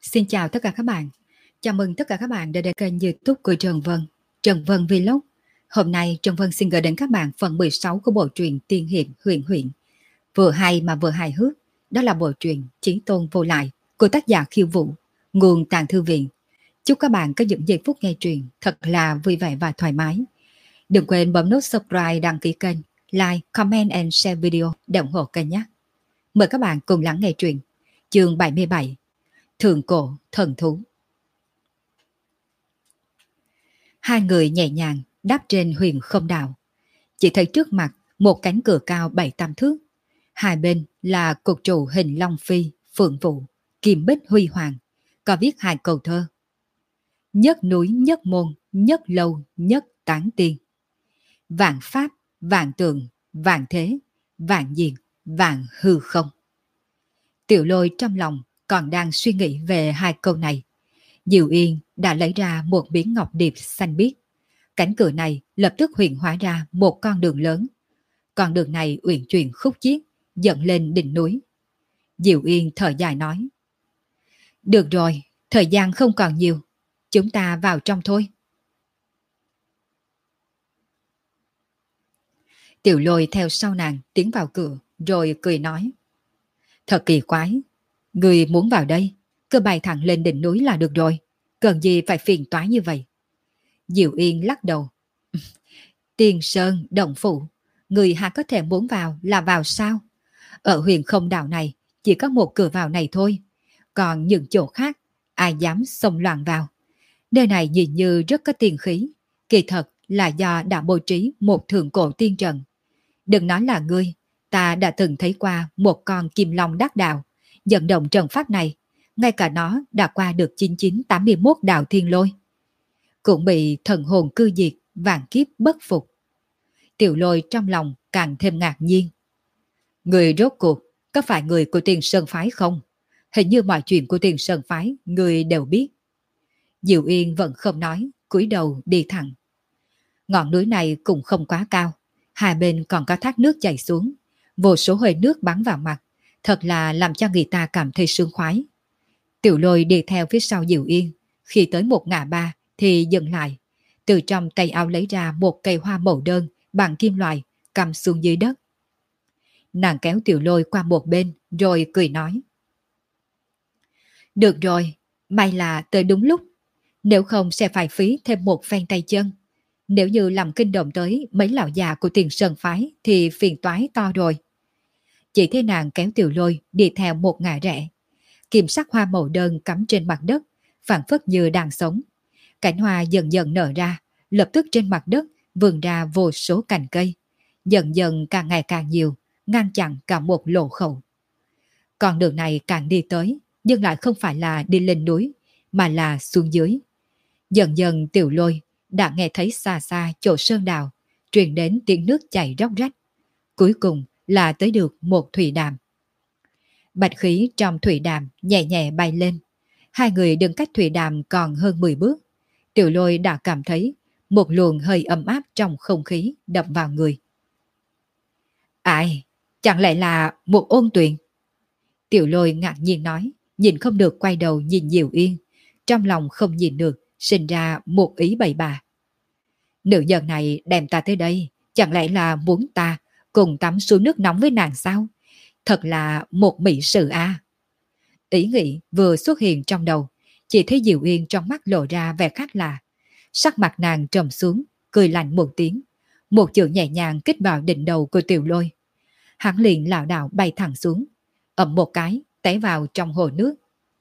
Xin chào tất cả các bạn. Chào mừng tất cả các bạn đã đến kênh YouTube của Trần Vân, Trần Vân Vlog. Hôm nay Trần Vân xin gửi đến các bạn phần 16 của bộ truyện Tiên hiệp huyền huyễn. Vừa hay mà vừa hài hước, đó là bộ truyện Chí Tôn Vô Lại của tác giả Khiêu Vũ, nguồn Tàng Thư Viện. Chúc các bạn có những giây phút nghe truyện thật là vui vẻ và thoải mái. Đừng quên bấm nút subscribe, đăng ký kênh, like, comment and share video để ủng hộ kênh nhé. Mời các bạn cùng lắng nghe truyện. Chương 77, Thượng Cổ Thần Thú. Hai người nhẹ nhàng đáp trên huyền không đạo. Chỉ thấy trước mặt một cánh cửa cao 7-8 thước. Hai bên là cột trụ hình long phi, phượng vũ, kim bích huy hoàng, có viết hai câu thơ: nhất núi nhất môn, nhất lâu nhất tán tiên. Vạn pháp, vạn tượng, vạn thế, vạn diệt, vạn hư không. Tiểu Lôi trong lòng còn đang suy nghĩ về hai câu này. Diệu Yên đã lấy ra một miếng ngọc điệp xanh biếc. Cánh cửa này lập tức hiện hóa ra một con đường lớn. Con đường này uyển chuyển khúc chiết, dẫn lên đỉnh núi. Diệu Yên thở dài nói: được rồi, thời gian không còn nhiều, chúng ta vào trong thôi. Tiểu Lôi theo sau nàng tiến vào cửa, rồi cười nói: thật kỳ quái, người muốn vào đây, cứ bay thẳng lên đỉnh núi là được rồi, cần gì phải phiền toái như vậy. Diệu Yên lắc đầu: Tiên Sơn Động Phủ, người há có thể muốn vào là vào sao? Ở huyền không đảo này chỉ có một cửa vào này thôi, còn những chỗ khác ai dám xông loạn vào. Nơi này nhìn như rất có tiền khí, kỳ thật là do đã bố trí một thượng cổ tiên trận. Đừng nói là ngươi, ta đã từng thấy qua một con kim long đắc đạo dẫn động trận pháp này, ngay cả nó đã qua được 9981 đạo thiên lôi, cũng bị thần hồn cư diệt, vạn kiếp bất phục. Tiểu Lôi trong lòng càng thêm ngạc nhiên. Người rốt cuộc có phải người của Tiền Sơn Phái không? Hình như mọi chuyện của Tiền Sơn Phái người đều biết. Diệu Yên vẫn không nói, cúi đầu đi thẳng. Ngọn núi này cũng không quá cao, hai bên còn có thác nước chảy xuống, vô số hơi nước bắn vào mặt, thật là làm cho người ta cảm thấy sướng khoái. Tiểu Lôi đi theo phía sau Diệu Yên, khi tới một ngã ba thì dừng lại, từ trong tay áo lấy ra một cây hoa màu đơn bằng kim loại, cầm xuống dưới đất. Nàng kéo Tiểu Lôi qua một bên rồi cười nói: được rồi, may là tới đúng lúc, nếu không sẽ phải phí thêm một phen tay chân. Nếu như làm kinh động tới mấy lão già của Tiền Sơn Phái thì phiền toái to rồi. Chỉ thấy nàng kéo Tiểu Lôi đi theo một ngã rẽ. Kim sắc hoa màu đơn cắm trên mặt đất, phảng phất như đang sống. Cảnh hoa dần dần nở ra, lập tức trên mặt đất vươn ra vô số cành cây, dần dần càng ngày càng nhiều, ngăn chặn cả một lộ khẩu. Con đường này càng đi tới, nhưng lại không phải là đi lên núi, mà là xuống dưới. Dần dần Tiểu Lôi đã nghe thấy xa xa chỗ sơn đào truyền đến tiếng nước chảy róc rách. Cuối cùng là tới được một thủy đàm. Bạch khí trong thủy đàm nhẹ nhẹ bay lên. Hai người đứng cách thủy đàm còn hơn 10 bước. Tiểu Lôi đã cảm thấy một luồng hơi ấm áp trong không khí đập vào người. Ai? Chẳng lẽ là một ôn tuyền? Tiểu Lôi ngạc nhiên nói, nhìn không được quay đầu nhìn Diệu Yên. Trong lòng không nhìn được, sinh ra một ý bậy bạ. Nữ nhân này đem ta tới đây, chẳng lẽ là muốn ta cùng tắm suối nước nóng với nàng sao? Thật là một mỹ sự a. Ý nghĩ vừa xuất hiện trong đầu, chỉ thấy Diệu Yên trong mắt lộ ra vẻ khác lạ. Sắc mặt nàng trầm xuống, cười lạnh một tiếng, một chữ nhẹ nhàng kích vào đỉnh đầu của Tiểu Lôi. Hắn liền lảo đảo bay thẳng xuống, ầm một cái té vào trong hồ nước.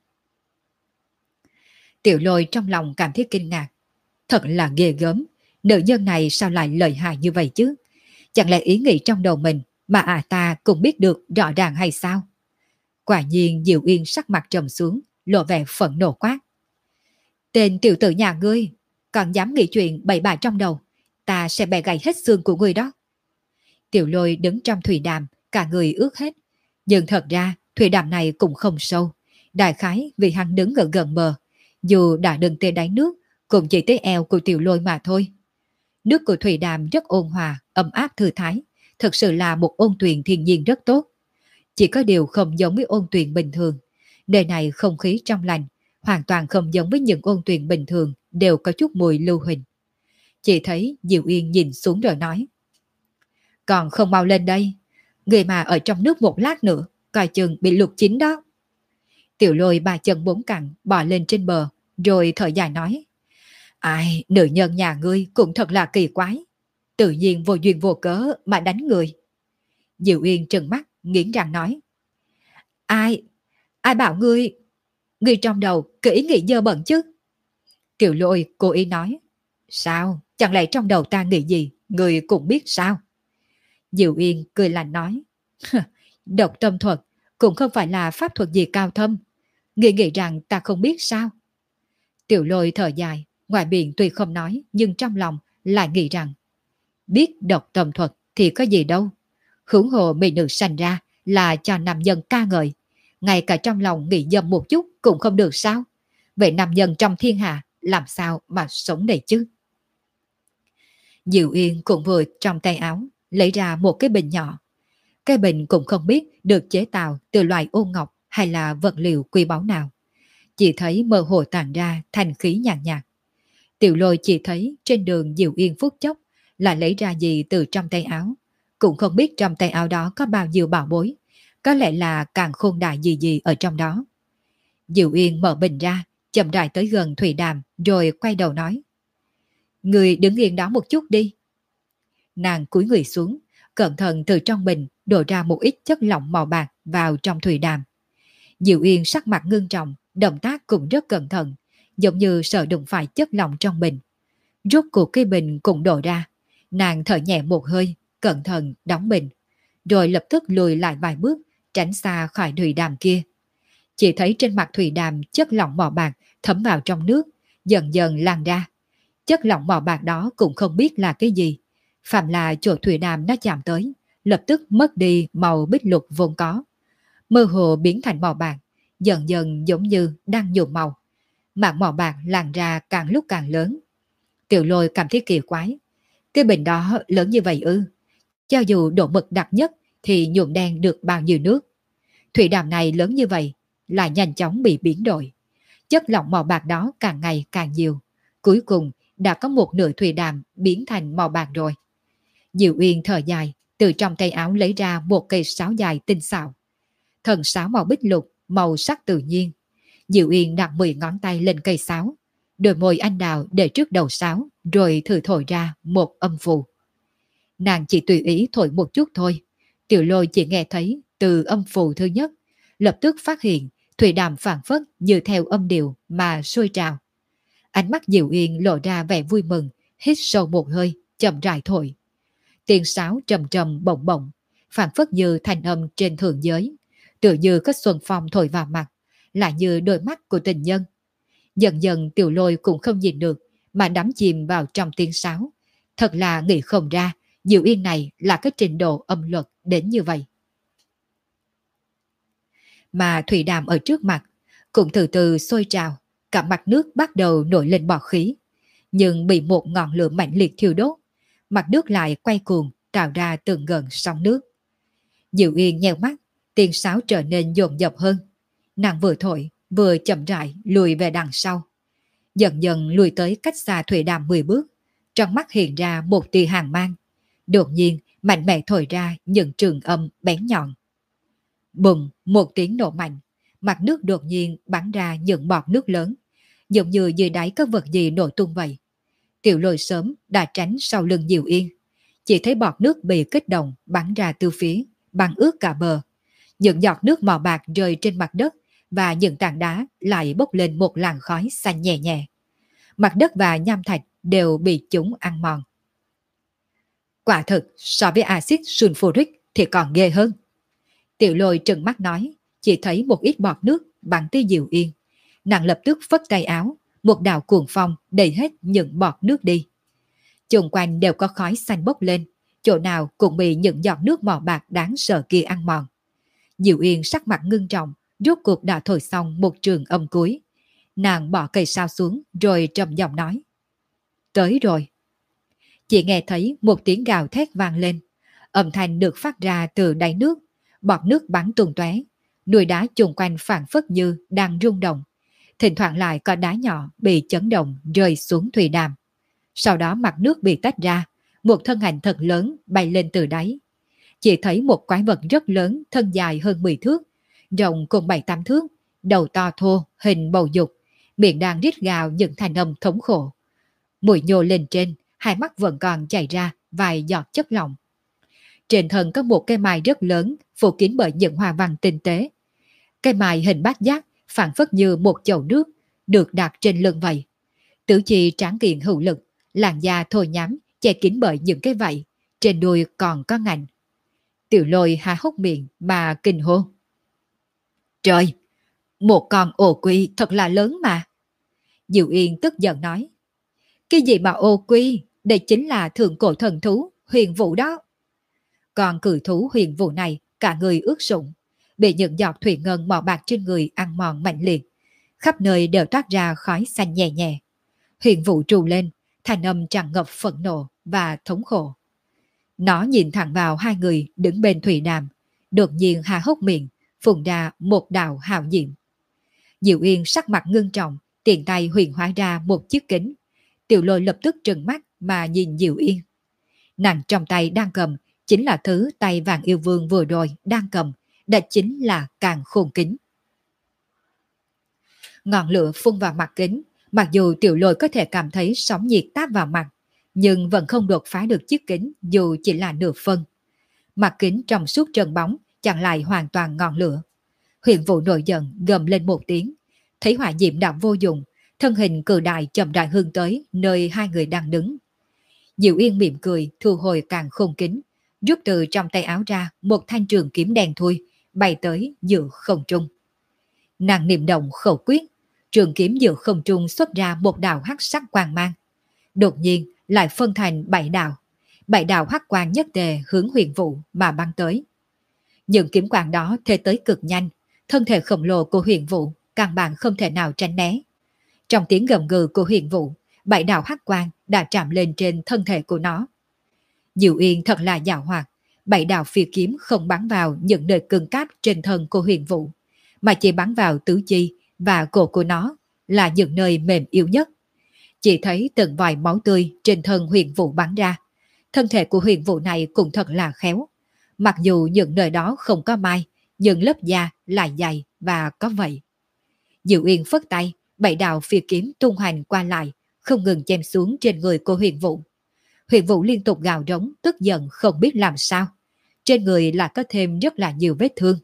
Tiểu Lôi trong lòng cảm thấy kinh ngạc, thật là ghê gớm, nữ nhân này sao lại lợi hại như vậy chứ? Chẳng lẽ ý nghĩ trong đầu mình mà ta cũng biết được rõ ràng hay sao? Quả nhiên Diệu Yên sắc mặt trầm xuống, lộ vẻ phẫn nộ quát: tên tiểu tử nhà ngươi, còn dám nghĩ chuyện bậy bạ trong đầu, ta sẽ bẻ gãy hết xương của ngươi đó. Tiểu Lôi đứng trong thủy đàm, cả người ướt hết. Nhưng thật ra thủy đàm này cũng không sâu, đại khái vì hắn đứng gần gần bờ, dù đã đứng tới đáy nước cũng chỉ tới eo của Tiểu Lôi mà thôi. Nước của thủy đàm rất ôn hòa, ấm áp thư thái, thực sự là một ôn tuyền thiên nhiên rất tốt. Chỉ có điều không giống với ôn tuyền bình thường, nơi này không khí trong lành, hoàn toàn không giống với những ôn tuyền bình thường, đều có chút mùi lưu huỳnh. Chỉ thấy Diệu Yên nhìn xuống rồi nói: còn không mau lên đây, người mà ở trong nước một lát nữa, coi chừng bị luộc chín đó. Tiểu Lôi ba chân bốn cẳng bò lên trên bờ, rồi thở dài nói: ai, nữ nhân nhà ngươi cũng thật là kỳ quái, tự nhiên vô duyên vô cớ mà đánh người. Diệu Yên trừng mắt, nghiến răng nói: ai, ai bảo ngươi trong đầu cứ ý nghĩ dơ bẩn chứ. Tiểu Lôi cố ý nói: sao, chẳng lẽ trong đầu ta nghĩ gì, ngươi cũng biết sao? Diệu Yên cười lạnh nói: độc tâm thuật cũng không phải là pháp thuật gì cao thâm, ngươi nghĩ rằng ta không biết sao? Tiểu Lôi thở dài, ngoài miệng tuy không nói nhưng trong lòng lại nghĩ rằng biết độc tâm thuật thì có gì đâu, huống hồ mỹ nữ sanh ra là cho nam nhân ca ngợi, ngay cả trong lòng nghĩ dâm một chút cũng không được sao? Vậy nam nhân trong thiên hạ làm sao mà sống đây chứ? Diệu Yên cũng vừa trong tay áo lấy ra một cái bình nhỏ. Cái bình cũng không biết được chế tạo từ loại ôn ngọc hay là vật liệu quý báu nào, chỉ thấy mơ hồ tản ra thành khí nhàn nhạt, nhạt. Tiểu Lôi chỉ thấy trên đường Diệu Yên phút chốc là lấy ra gì từ trong tay áo, cũng không biết trong tay áo đó có bao nhiêu bảo bối, có lẽ là càng khôn đại gì gì ở trong đó. Diệu Yên mở bình ra, chậm rãi tới gần Thủy Đàm rồi quay đầu nói: người đứng yên đó một chút đi. Nàng cúi người xuống, cẩn thận từ trong bình đổ ra một ít chất lỏng màu bạc vào trong Thủy Đàm. Diệu Yên sắc mặt ngưng trọng, động tác cũng rất cẩn thận, giống như sợ đụng phải chất lỏng trong bình. Rốt cuộc cái bình cũng đổ ra, nàng thở nhẹ một hơi, cẩn thận đóng bình, rồi lập tức lùi lại vài bước, tránh xa khỏi Thủy Đàm kia. Chỉ thấy trên mặt Thủy Đàm chất lỏng màu bạc thấm vào trong nước, dần dần lan ra. Chất lỏng màu bạc đó cũng không biết là cái gì, phạm là chỗ Thủy Đàm nó chạm tới, lập tức mất đi màu bích lục vốn có, mơ hồ biến thành màu bạc, dần dần giống như đang nhuộm màu. Mảng màu bạc lan ra càng lúc càng lớn. Tiểu Lôi cảm thấy kỳ quái, cái bình đó lớn như vậy ư? Cho dù độ mực đặc nhất thì nhuộm đen được bao nhiêu nước? Thủy Đàm này lớn như vậy lại nhanh chóng bị biến đổi. Chất lỏng màu bạc đó càng ngày càng nhiều, cuối cùng đã có một nửa Thủy Đàm biến thành màu bạc rồi. Diệu Uyên thở dài, từ trong tay áo lấy ra một cây sáo dài tinh xảo. Thần sáo màu bích lục, màu sắc tự nhiên. Diệu Uyên đặt 10 ngón tay lên cây sáo, đôi môi anh đào để trước đầu sáo, rồi thử thổi ra một âm phù. Nàng chỉ tùy ý thổi một chút thôi. Tiểu Lôi chỉ nghe thấy từ âm phù thứ nhất, lập tức phát hiện Thủy Đàm phảng phất như theo âm điệu mà sôi trào. Ánh mắt Diệu Uyên lộ ra vẻ vui mừng, hít sâu một hơi, chậm rãi thổi. Tiếng sáo trầm trầm bổng bổng, phảng phất như thanh âm trên thượng giới, tựa như có xuân phong thổi vào mặt, lại như đôi mắt của tình nhân. Dần dần Tiểu Lôi cũng không nhìn được, mà đắm chìm vào trong tiếng sáo. Thật là nghĩ không ra, Diệu Yên này là cái trình độ âm luật đến như vậy. Mà Thủy Đàm ở trước mặt cũng từ từ sôi trào, cả mặt nước bắt đầu nổi lên bọt khí, nhưng bị một ngọn lửa mạnh liệt thiêu đốt, mặt nước lại quay cuồng, tạo ra từng gần sóng nước. Diệu Yên nheo mắt, tiếng sáo trở nên dồn dập hơn. Nàng vừa thổi, vừa chậm rãi lùi về đằng sau. Dần dần lùi tới cách xa Thủy Đàm 10 bước, trong mắt hiện ra một tia hàn mang. Đột nhiên, mạnh mẽ thổi ra những trường âm bén nhọn. Bùm, một tiếng nổ mạnh, mặt nước đột nhiên bắn ra những bọt nước lớn, giống như dưới đáy có vật gì nổ tung vậy. Tiểu Lôi sớm đã tránh sau lưng Diệu Yên, chỉ thấy bọt nước bị kích động bắn ra từ phía, bắn ướt cả bờ. Những giọt nước màu bạc rơi trên mặt đất và những tảng đá lại bốc lên một làn khói xanh nhẹ nhẹ. Mặt đất và nham thạch đều bị chúng ăn mòn. Quả thực, so với axit sulfuric thì còn ghê hơn. Tiểu Lôi trừng mắt nói, chỉ thấy một ít bọt nước bắn tới Diệu Yên. Nàng lập tức phất tay áo, một đạo cuồng phong đẩy hết những bọt nước đi. Xung quanh đều có khói xanh bốc lên, chỗ nào cũng bị những giọt nước màu bạc đáng sợ kia ăn mòn. Diệu Yên sắc mặt ngưng trọng, rốt cuộc đã thổi xong một trường âm cuối. Nàng bỏ cây sao xuống rồi trầm giọng nói: tới rồi. Chỉ nghe thấy một tiếng gào thét vang lên, âm thanh được phát ra từ đáy nước, bọt nước bắn tung tóe, núi đá chung quanh phảng phất như đang rung động. thỉnh thoảng lại có đá nhỏ bị chấn động rơi xuống thủy đàm. Sau đó mặt nước bị tách ra, một thân ảnh thật lớn bay lên từ đáy. Chỉ thấy một quái vật rất lớn, thân dài hơn 10 thước, rộng cùng 7-8 thước, đầu to thô, hình bầu dục, miệng đang rít gào những thanh âm thống khổ. Mũi nhô lên trên, hai mắt vẫn còn chảy ra vài giọt chất lỏng. Trên thân có một cây mài rất lớn, phủ kín bởi những hoa văn tinh tế. Cây mài hình bát giác, phản phất như một chậu nước, được đặt trên lưng vậy. Tứ chi tráng kiện hữu lực, làn da thô nhám, che kín bởi những cái vảy, trên đuôi còn có ngạnh. Tiểu Lôi há hốc miệng mà kinh hô. Trời, một con ô quy thật là lớn mà. Diệu Yên tức giận nói. Cái gì mà ô quy, đây chính là thượng cổ thần thú, Huyền Vũ đó. Còn cử thú Huyền Vũ này cả người ướt sũng, bị những giọt thủy ngân màu bạc trên người ăn mòn mạnh liệt. Khắp nơi đều toát ra khói xanh nhẹ nhẹ. Huyền Vũ trù lên, thanh âm tràn ngập phẫn nộ và thống khổ. Nó nhìn thẳng vào hai người đứng bên thủy đàm, đột nhiên há hốc miệng, phun ra một đạo hào diệm. Diệu Yên sắc mặt ngưng trọng, tiện tay huyền hóa ra một chiếc kính. Tiểu Lôi lập tức trừng mắt mà nhìn Diệu Yên. Nàng trong tay đang cầm chính là thứ tay vàng yêu vương vừa rồi đang cầm, đó chính là càn khôn kính. Ngọn lửa phun vào mặt kính, mặc dù Tiểu Lôi có thể cảm thấy sóng nhiệt táp vào mặt, nhưng vẫn không đột phá được chiếc kính dù chỉ là nửa phân. Mặt kính trong suốt trơn bóng, chặn lại hoàn toàn ngọn lửa. Huyền Vũ nổi giận gầm lên một tiếng, thấy hỏa diệm đạo vô dụng, thân hình cự đại chậm rãi hướng tới nơi hai người đang đứng. Diệu Yên mỉm cười thu hồi càn khôn kính, rút từ trong tay áo ra một thanh trường kiếm đen thui, bay tới giữa không trung. Nàng niệm động khẩu quyết, trường kiếm giữa không trung xuất ra một đạo hắc sắc quang mang. Đột nhiên lại phân thành 7 đạo hắc quang nhất tề hướng Huyền Vũ mà bắn tới. Những kiếm quang đó thể tới cực nhanh, thân thể khổng lồ của Huyền Vũ căn bản không thể nào tránh né. Trong tiếng gầm gừ của Huyền Vũ, 7 đạo hắc quang đã chạm lên trên thân thể của nó. Diệu Yên thật là giàu hoạt, 7 đạo phi kiếm không bắn vào những nơi cứng cáp trên thân của Huyền Vũ, mà chỉ bắn vào tứ chi và cổ của nó, là những nơi mềm yếu nhất. Chỉ thấy từng vòi máu tươi trên thân Huyền Vũ bắn ra. Thân thể của Huyền Vũ này cũng thật là khéo. Mặc dù những nơi đó không có mai, nhưng lớp da lại dày và có vậy. Diệu Yên phất tay, 7 đạo phi kiếm tung hành qua lại, không ngừng chém xuống trên người của Huyền Vũ. Huyền Vũ liên tục gào rống, tức giận không biết làm sao. Trên người lại có thêm rất là nhiều vết thương.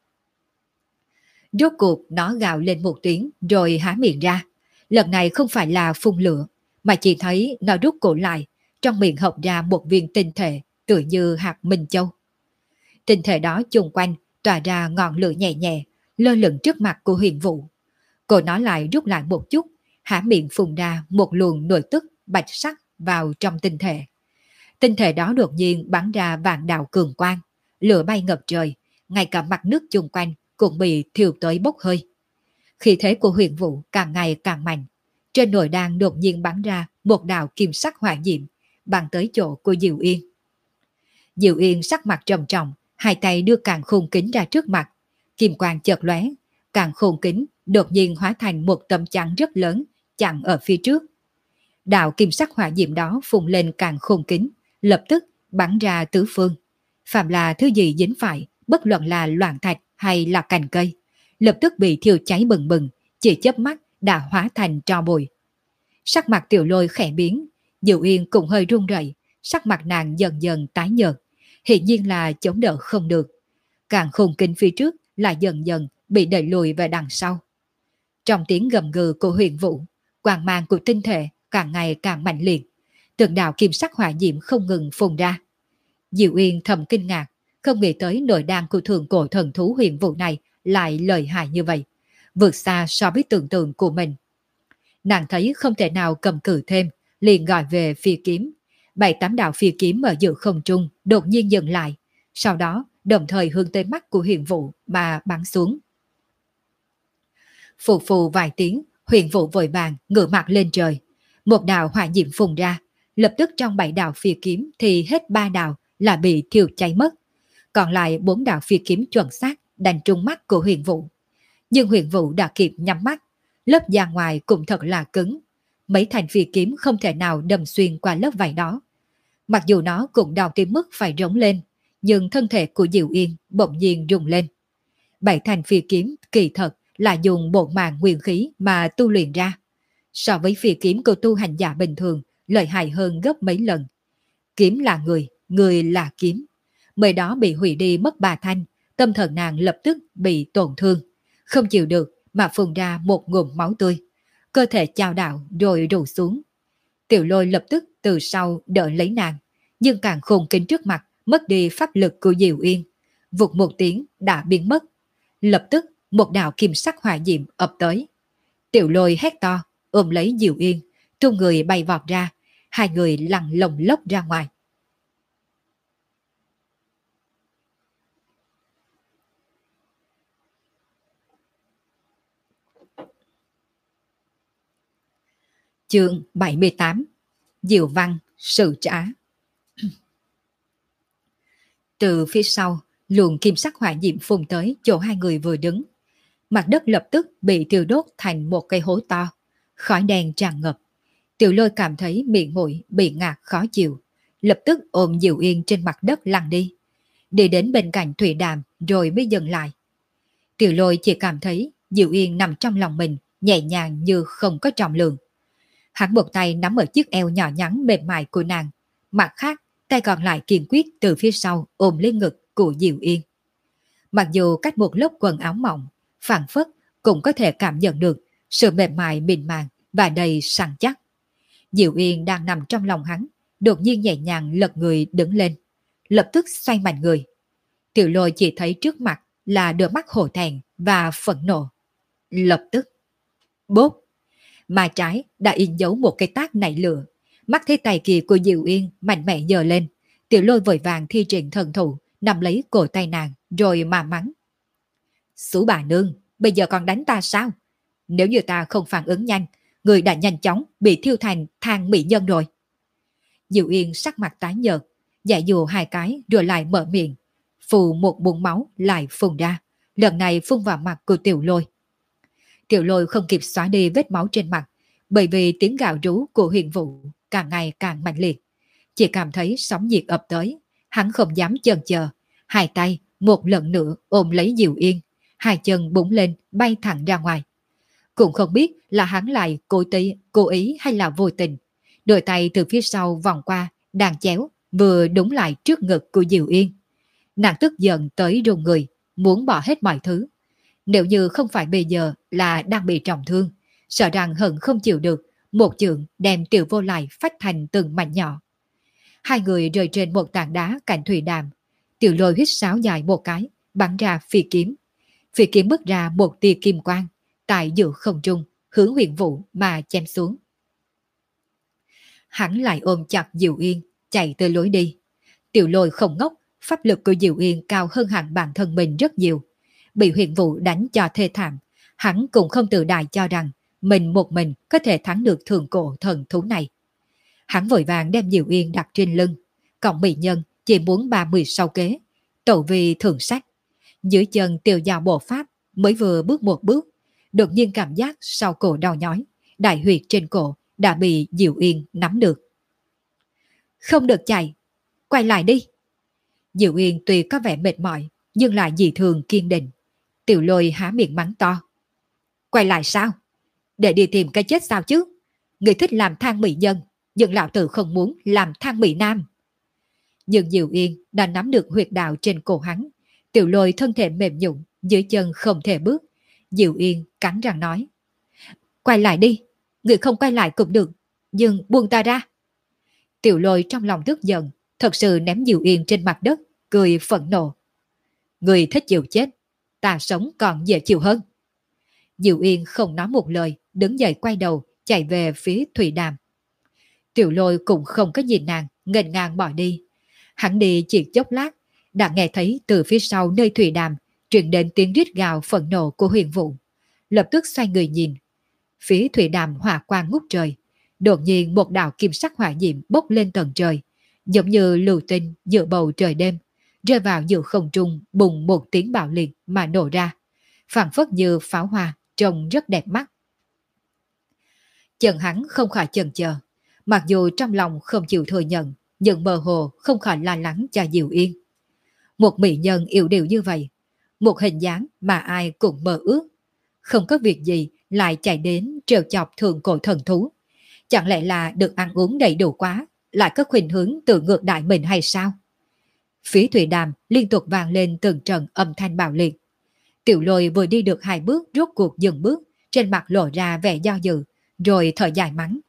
Rốt cuộc nó gào lên một tiếng rồi há miệng ra. Lần này không phải là phun lửa, mà chỉ thấy nó rút cổ lại, trong miệng hộc ra một viên tinh thể tựa như hạt minh châu. Tinh thể đó chung quanh tỏa ra ngọn lửa nhẹ nhẹ, lơ lửng trước mặt của Huyền Vũ. Cô nó lại rút lại một chút, há miệng phun ra một luồng nội tức bạch sắc vào trong tinh thể. Tinh thể đó đột nhiên bắn ra vạn đạo cường quang, lửa bay ngập trời, ngay cả mặt nước chung quanh cũng bị thiêu tới bốc hơi. Khí thế của Huyền Vũ càng ngày càng mạnh, trên nồi đan đột nhiên bắn ra một đạo kim sắc hỏa diệm, bắn tới chỗ của Diệu Yên. Diệu Yên sắc mặt trầm trọng, hai tay đưa càn khôn kính ra trước mặt, kim quang chợt lóe, càn khôn kính đột nhiên hóa thành một tấm chắn rất lớn chặn ở phía trước. Đạo kim sắc hỏa diệm đó phun lên càn khôn kính, lập tức bắn ra tứ phương. Phạm là thứ gì dính phải, bất luận là loạn thạch hay là cành cây, lập tức bị thiêu cháy bừng bừng, chỉ chớp mắt đã hóa thành tro bụi. Sắc mặt Tiểu Lôi khẽ biến, Diệu Yên cũng hơi run rẩy, sắc mặt nàng dần dần tái nhợt, hiển nhiên là chống đỡ không được. Càng khôn kính phía trước lại dần dần bị đẩy lùi về đằng sau. Trong tiếng gầm gừ của Huyền Vũ, quang mang của tinh thể càng ngày càng mạnh liệt, từng đạo kim sắc hỏa diệm không ngừng phun ra. Diệu Yên thầm kinh ngạc, không nghĩ tới nội đan của thượng cổ thần thú Huyền Vũ này lại lợi hại như vậy, vượt xa so với tưởng tượng của mình. Nàng thấy không thể nào cầm cự thêm, liền gọi về phi kiếm. 7-8 đạo phi kiếm ở giữa không trung đột nhiên dừng lại, sau đó đồng thời hướng tới mắt của Huyền Vũ mà bắn xuống. Phù phù vài tiếng, Huyền Vũ vội vàng ngửa mặt lên trời. Một đạo hỏa diệm phun ra, lập tức trong 7 đạo phi kiếm thì hết 3 đạo là bị thiêu cháy mất. Còn lại 4 đạo phi kiếm chuẩn xác đánh trúng mắt của Huyền Vũ. Nhưng Huyền Vũ đã kịp nhắm mắt, lớp da ngoài cũng thật là cứng. Mấy thanh phi kiếm không thể nào đâm xuyên qua lớp vải đó. Mặc dù nó cũng đau tới mức phải rống lên, nhưng thân thể của Diệu Yên bỗng nhiên rung lên. Bảy thanh phi kiếm kỳ thật là dùng bộ màng nguyên khí mà tu luyện ra. So với phi kiếm của tu hành giả bình thường, lợi hại hơn gấp mấy lần. Kiếm là người, người là kiếm. Mới đó bị hủy đi mất 3 thanh, tâm thần nàng lập tức bị tổn thương. Không chịu được mà phun ra một ngụm máu tươi. Cơ thể chao đảo rồi rủ xuống. Tiểu Lôi lập tức từ sau đỡ lấy nàng, nhưng càng khôn kính trước mặt, mất đi pháp lực của Diệu Yên. Vụt một tiếng đã biến mất. Lập tức một đạo kim sắc hỏa diệm ập tới. Tiểu Lôi hét to, ôm lấy Diệu Yên, tung người bay vọt ra, hai người lăn lồng lốc ra ngoài. Chương 78. Diệu Văn sự trả. Từ phía sau, luồng kim sắc hỏa diệm phun tới chỗ hai người vừa đứng. Mặt đất lập tức bị thiêu đốt thành một cây hố to, khói đen tràn ngập. Tiểu Lôi cảm thấy miệng mũi bị ngạt khó chịu, lập tức ôm Diệu Yên trên mặt đất lăn đi. Đi đến bên cạnh Thủy Đàm rồi mới dừng lại. Tiểu Lôi chỉ cảm thấy Diệu Yên nằm trong lòng mình, nhẹ nhàng như không có trọng lượng. Hắn một tay nắm ở chiếc eo nhỏ nhắn mềm mại của nàng, mặt khác tay còn lại kiên quyết từ phía sau ôm lấy ngực của Diệu Yên. Mặc dù cách một lớp quần áo mỏng, phảng phất cũng có thể cảm nhận được sự mềm mại mịn màng và đầy săn chắc. Diệu Yên đang nằm trong lòng hắn, đột nhiên nhẹ nhàng lật người đứng lên, lập tức xoay mạnh người. Tiểu Lôi chỉ thấy trước mặt là đôi mắt hổ thẹn và phẫn nộ. Lập tức, bốp, mà trái đã in dấu một cái tát nảy lửa. Mắt thấy tay kia của Diệu Yên mạnh mẽ giơ lên, Tiểu Lôi vội vàng thi triển thần thủ, nắm lấy cổ tay nàng rồi mà mắng. Sú bà nương, bây giờ còn đánh ta sao? Nếu như ta không phản ứng nhanh, người đã nhanh chóng bị thiêu thành than mỹ nhân rồi. Diệu Yên sắc mặt tái nhợt, giải dụ hai cái rồi lại mở miệng, phù một bụng máu lại phun ra, lần này phun vào mặt của Tiểu Lôi. Tiểu Lôi không kịp xóa đi vết máu trên mặt, bởi vì tiếng gào rú của Huyền Vũ càng ngày càng mạnh liệt. Chỉ cảm thấy sóng nhiệt ập tới, hắn không dám chần chờ, hai tay một lần nữa ôm lấy Diệu Yên, hai chân búng lên bay thẳng ra ngoài. Cũng không biết là hắn lại cố ý hay là vô tình, đôi tay từ phía sau vòng qua, đàn chéo vừa đúng lại trước ngực của Diệu Yên. Nàng tức giận tới run người, muốn bỏ hết mọi thứ. Nếu như không phải bây giờ là đang bị trọng thương, sợ rằng hận không chịu được, một chưởng đem Tiểu Vô lại phách thành từng mảnh nhỏ. Hai người rơi trên một tảng đá cạnh thủy đàm. Tiểu Lôi hít sáo dài một cái, bắn ra phi kiếm. Phi kiếm bước ra một tia kim quang, tại giữa không trung, hướng Huyền Vũ mà chém xuống. Hắn lại ôm chặt Diệu Yên, chạy tới lối đi. Tiểu Lôi không ngốc, pháp lực của Diệu Yên cao hơn hẳn bản thân mình rất nhiều. Bị Huyền Vũ đánh cho thê thảm, hắn cũng không tự đại cho rằng mình một mình có thể thắng được thượng cổ thần thú này. Hắn vội vàng đem Diệu Yên đặt trên lưng, còn mỹ nhân chỉ muốn 30 sau kế, tổ vi thường sách. Dưới chân Tiểu Giao bộ pháp mới vừa bước một bước, đột nhiên cảm giác sau cổ đau nhói, đại huyệt trên cổ đã bị Diệu Yên nắm được. Không được chạy, quay lại đi. Diệu Yên tuy có vẻ mệt mỏi, nhưng lại dị thường kiên định. Tiểu Lôi há miệng mắng to. Quay lại sao? Để đi tìm cái chết sao chứ? Người thích làm than mỹ nhân, nhưng lão tử không muốn làm than mỹ nam. Nhưng Diệu Yên đã nắm được huyệt đạo trên cổ hắn. Tiểu Lôi thân thể mềm nhũn, dưới chân không thể bước. Diệu Yên cắn răng nói. Quay lại đi, người không quay lại cũng được, nhưng buông ta ra. Tiểu Lôi trong lòng tức giận, thật sự ném Diệu Yên trên mặt đất, cười phẫn nộ. Người thích chịu chết, ta sống còn dễ chịu hơn. Diệu Yên không nói một lời, đứng dậy quay đầu, chạy về phía thủy đàm. Tiểu Lôi cũng không có nhìn nàng, nghênh ngang bỏ đi. Hắn đi chỉ chốc lát, đã nghe thấy từ phía sau nơi thủy đàm truyền đến tiếng rít gào phẫn nộ của Huyền Vũ. Lập tức xoay người nhìn. Phía thủy đàm hỏa quang ngút trời, đột nhiên một đạo kim sắc hỏa diệm bốc lên tận trời, giống như lưu tinh giữa bầu trời đêm, rơi vào giữa không trung, bùng một tiếng bạo liệt mà nổ ra, phảng phất như pháo hoa, trông rất đẹp mắt. Chân hắn không khỏi chần chờ, mặc dù trong lòng không chịu thừa nhận, nhưng mơ hồ không khỏi lo lắng cho Diệu Yên. Một mỹ nhân yêu điều như vậy, một hình dáng mà ai cũng mơ ước, không có việc gì lại chạy đến trêu chọc thượng cổ thần thú. Chẳng lẽ là được ăn uống đầy đủ quá, lại có khuynh hướng tự ngược đại mình hay sao? Phía Thủy Đàm liên tục vang lên từng trận âm thanh bạo liệt. Tiểu Lôi vừa đi được 2 bước rốt cuộc dừng bước, trên mặt lộ ra vẻ do dự, rồi thở dài mắng.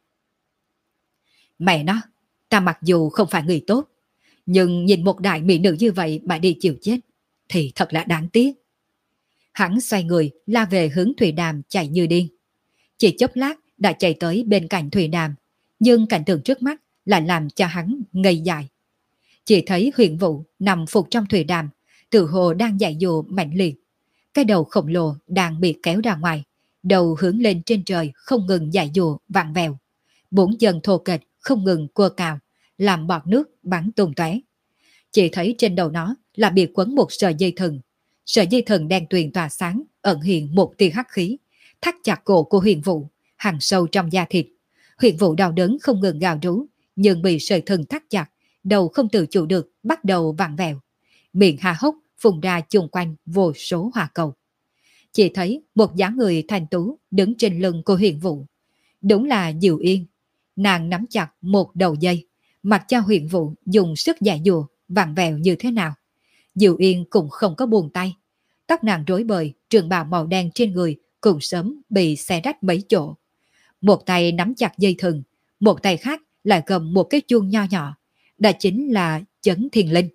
Mẹ nó, ta mặc dù không phải người tốt, nhưng nhìn một đại mỹ nữ như vậy mà đi chịu chết, thì thật là đáng tiếc. Hắn xoay người la về hướng Thủy Đàm chạy như điên. Chỉ chốc lát đã chạy tới bên cạnh Thủy Đàm, nhưng cảnh tượng trước mắt lại làm cho hắn ngây dại. Chỉ thấy Huyền Vũ nằm phục trong Thủy Đàm, tự hồ đang dại dồ mạnh liệt. Cái đầu khổng lồ đang bị kéo ra ngoài, đầu hướng lên trên trời không ngừng dại dồ vặn vẹo. 4 chân thô kệch không ngừng cua cào, làm bọt nước bắn tung tóe. Chỉ thấy trên đầu nó là bị quấn một sợi dây thừng. Sợi dây thừng đen tuyền tỏa sáng, ẩn hiện một tia hắc khí, thắt chặt cổ của Huyền Vũ, hằn sâu trong da thịt. Huyền Vũ đau đớn không ngừng gào rú, nhưng bị sợi thừng thắt chặt, đầu không tự chủ được bắt đầu vặn vẹo. Miệng há hốc phun ra chung quanh vô số hỏa cầu. Chỉ thấy một dáng người thanh tú đứng trên lưng của Huyền Vũ. Đúng là Diệu Yên. Nàng nắm chặt một đầu dây, mặc cho Huyền Vũ dùng sức giải dùa, vặn vẹo như thế nào. Diệu Yên cũng không có buông tay. Tóc nàng rối bời, trường bào màu đen trên người cũng sớm bị xé rách mấy chỗ. Một tay nắm chặt dây thừng, một tay khác lại cầm một cái chuông nho nhỏ. Đó chính là Chấn Thiên Linh.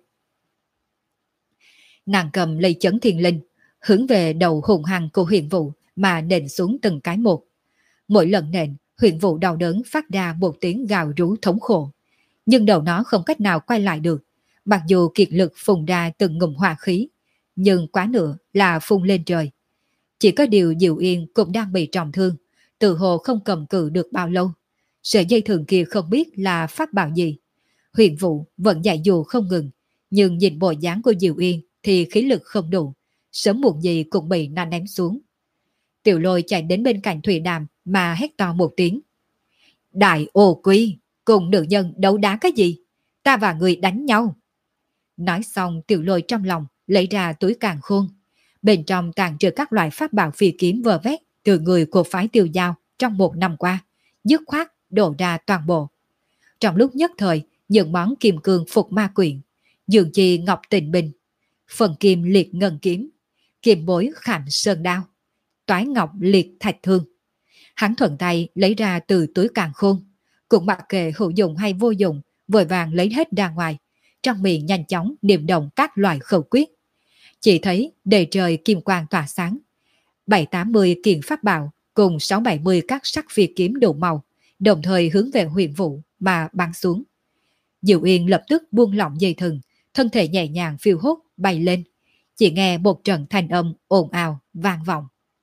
Nàng cầm lấy Chấn Thiên Linh, hướng về đầu hùng hăng của Huyền Vũ mà nện xuống từng cái một. Mỗi lần nện, Huyền Vũ đau đớn phát ra một tiếng gào rú thống khổ. Nhưng đầu nó không cách nào quay lại được. Mặc dù kiệt lực phun ra từng ngụm hỏa khí, nhưng quá nữa là phun lên trời. Chỉ có điều Diệu Yên cũng đang bị trọng thương, tự hồ không cầm cự được bao lâu. Sợi dây thừng kia không biết là pháp bảo gì. Huyền Vũ vẫn dạy dù không ngừng, nhưng nhìn bộ dáng của Diệu Yên thì khí lực không đủ, sớm muộn gì cũng bị nó ném xuống. Tiểu Lôi chạy đến bên cạnh Thủy Đàm mà hét to một tiếng. Đại ô quy, cùng nữ nhân đấu đá cái gì? Ta và người đánh nhau. Nói xong Tiểu Lôi trong lòng lấy ra túi càn khôn. Bên trong tàng trữ các loại pháp bảo phi kiếm vơ vét từ người của phái Tiêu Giao trong 1 năm qua, dứt khoát đổ ra toàn bộ. Trong lúc nhất thời, những món kim cương phục ma quyển, dường chi ngọc tịnh bình, phần kim liệt ngân kiếm, kim bối khảm sơn đao, toái ngọc liệt thạch thương. Hắn thuận tay lấy ra từ túi càn khôn, cũng mặc kệ hữu dụng hay vô dụng, vội vàng lấy hết ra ngoài, trong miệng nhanh chóng niệm động các loại khẩu quyết. Chỉ thấy đầy trời kim quang tỏa sáng, 7-80 kiện pháp bảo cùng 6-70 các sắc phi kiếm đủ màu, đồng thời hướng về Huyền Vũ mà bắn xuống. Diệu Yên lập tức buông lỏng dây thừng, thân thể nhẹ nhàng phiêu hốt bay lên, chỉ nghe một trận thanh âm ồn ào vang vọng.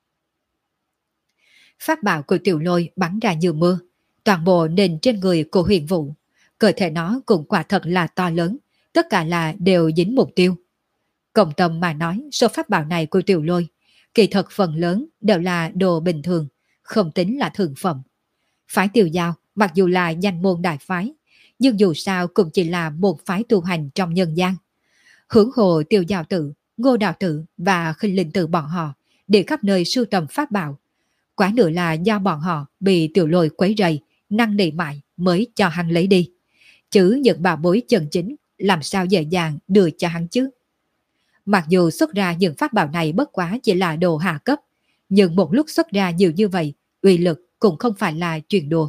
Pháp bảo của Tiểu Lôi bắn ra như mưa, toàn bộ nền trên người của Huyền Vũ. Cơ thể nó cũng quả thật là to lớn, tất cả là đều dính mục tiêu. Cộng tâm mà nói, số pháp bảo này của Tiểu Lôi, kỳ thật phần lớn đều là đồ bình thường, không tính là thượng phẩm. Phái Tiêu Giao mặc dù là danh môn đại phái, nhưng dù sao cũng chỉ là một phái tu hành trong nhân gian. Hướng hồ Tiêu Giao Tự, Ngô Đạo Tự và Khinh Linh Tự bọn họ đi khắp nơi sưu tầm pháp bảo. Quá nữa là do bọn họ bị Tiểu Lôi quấy rầy, năn nỉ mãi mới cho hắn lấy đi. Chứ những bảo bối chân chính làm sao dễ dàng đưa cho hắn chứ. Mặc dù xuất ra những pháp bảo này bất quá chỉ là đồ hạ cấp, nhưng một lúc xuất ra nhiều như vậy, uy lực cũng không phải là chuyện đùa.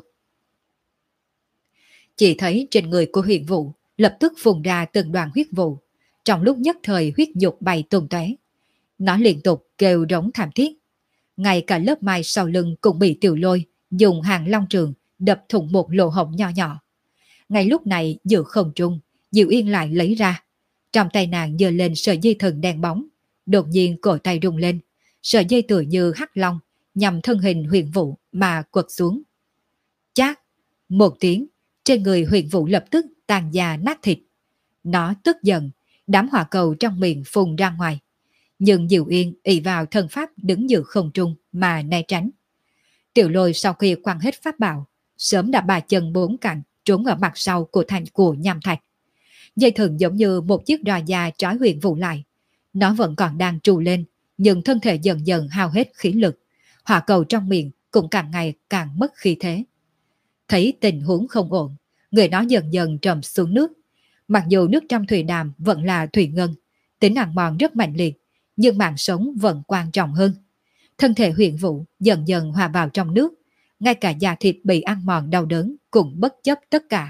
Chỉ thấy trên người của Huyền Vũ lập tức phun ra từng đoàn huyết vụ, trong lúc nhất thời huyết nhục bay tung tóe. Nó liên tục kêu rống thảm thiết. Ngay cả lớp mai sau lưng cũng bị Tiểu Lôi dùng hàng long trường đập thủng một lỗ hổng nho nhỏ. Ngay lúc này giữa không trung, Diệu Yên lại lấy ra. Trong tay nàng giơ lên sợi dây thừng đen bóng, đột nhiên cổ tay rung lên, sợi dây tựa như hắc long nhằm thân hình Huyền Vũ mà quật xuống. Chát, một tiếng, trên người Huyền Vũ lập tức tàn già nát thịt. Nó tức giận, đám hỏa cầu trong miệng phun ra ngoài. Nhưng Diệu Yên ỷ vào thân pháp đứng giữa không trung mà né tránh. Tiểu Lôi sau khi quăng hết pháp bảo, sớm đã ba chân bốn cẳng trốn ở mặt sau của thành của nham thạch. Dây thừng giống như một chiếc roi da trói Huyền Vũ lại. Nó vẫn còn đang trù lên, nhưng thân thể dần dần hao hết khí lực. Hỏa cầu trong miệng cũng càng ngày càng mất khí thế. Thấy tình huống không ổn, người nó dần dần trầm xuống nước. Mặc dù nước trong thủy đàm vẫn là thủy ngân, tính ăn mòn rất mạnh liệt, nhưng mạng sống vẫn quan trọng hơn. Thân thể Huyền Vũ dần dần hòa vào trong nước, ngay cả da thịt bị ăn mòn đau đớn cũng bất chấp tất cả.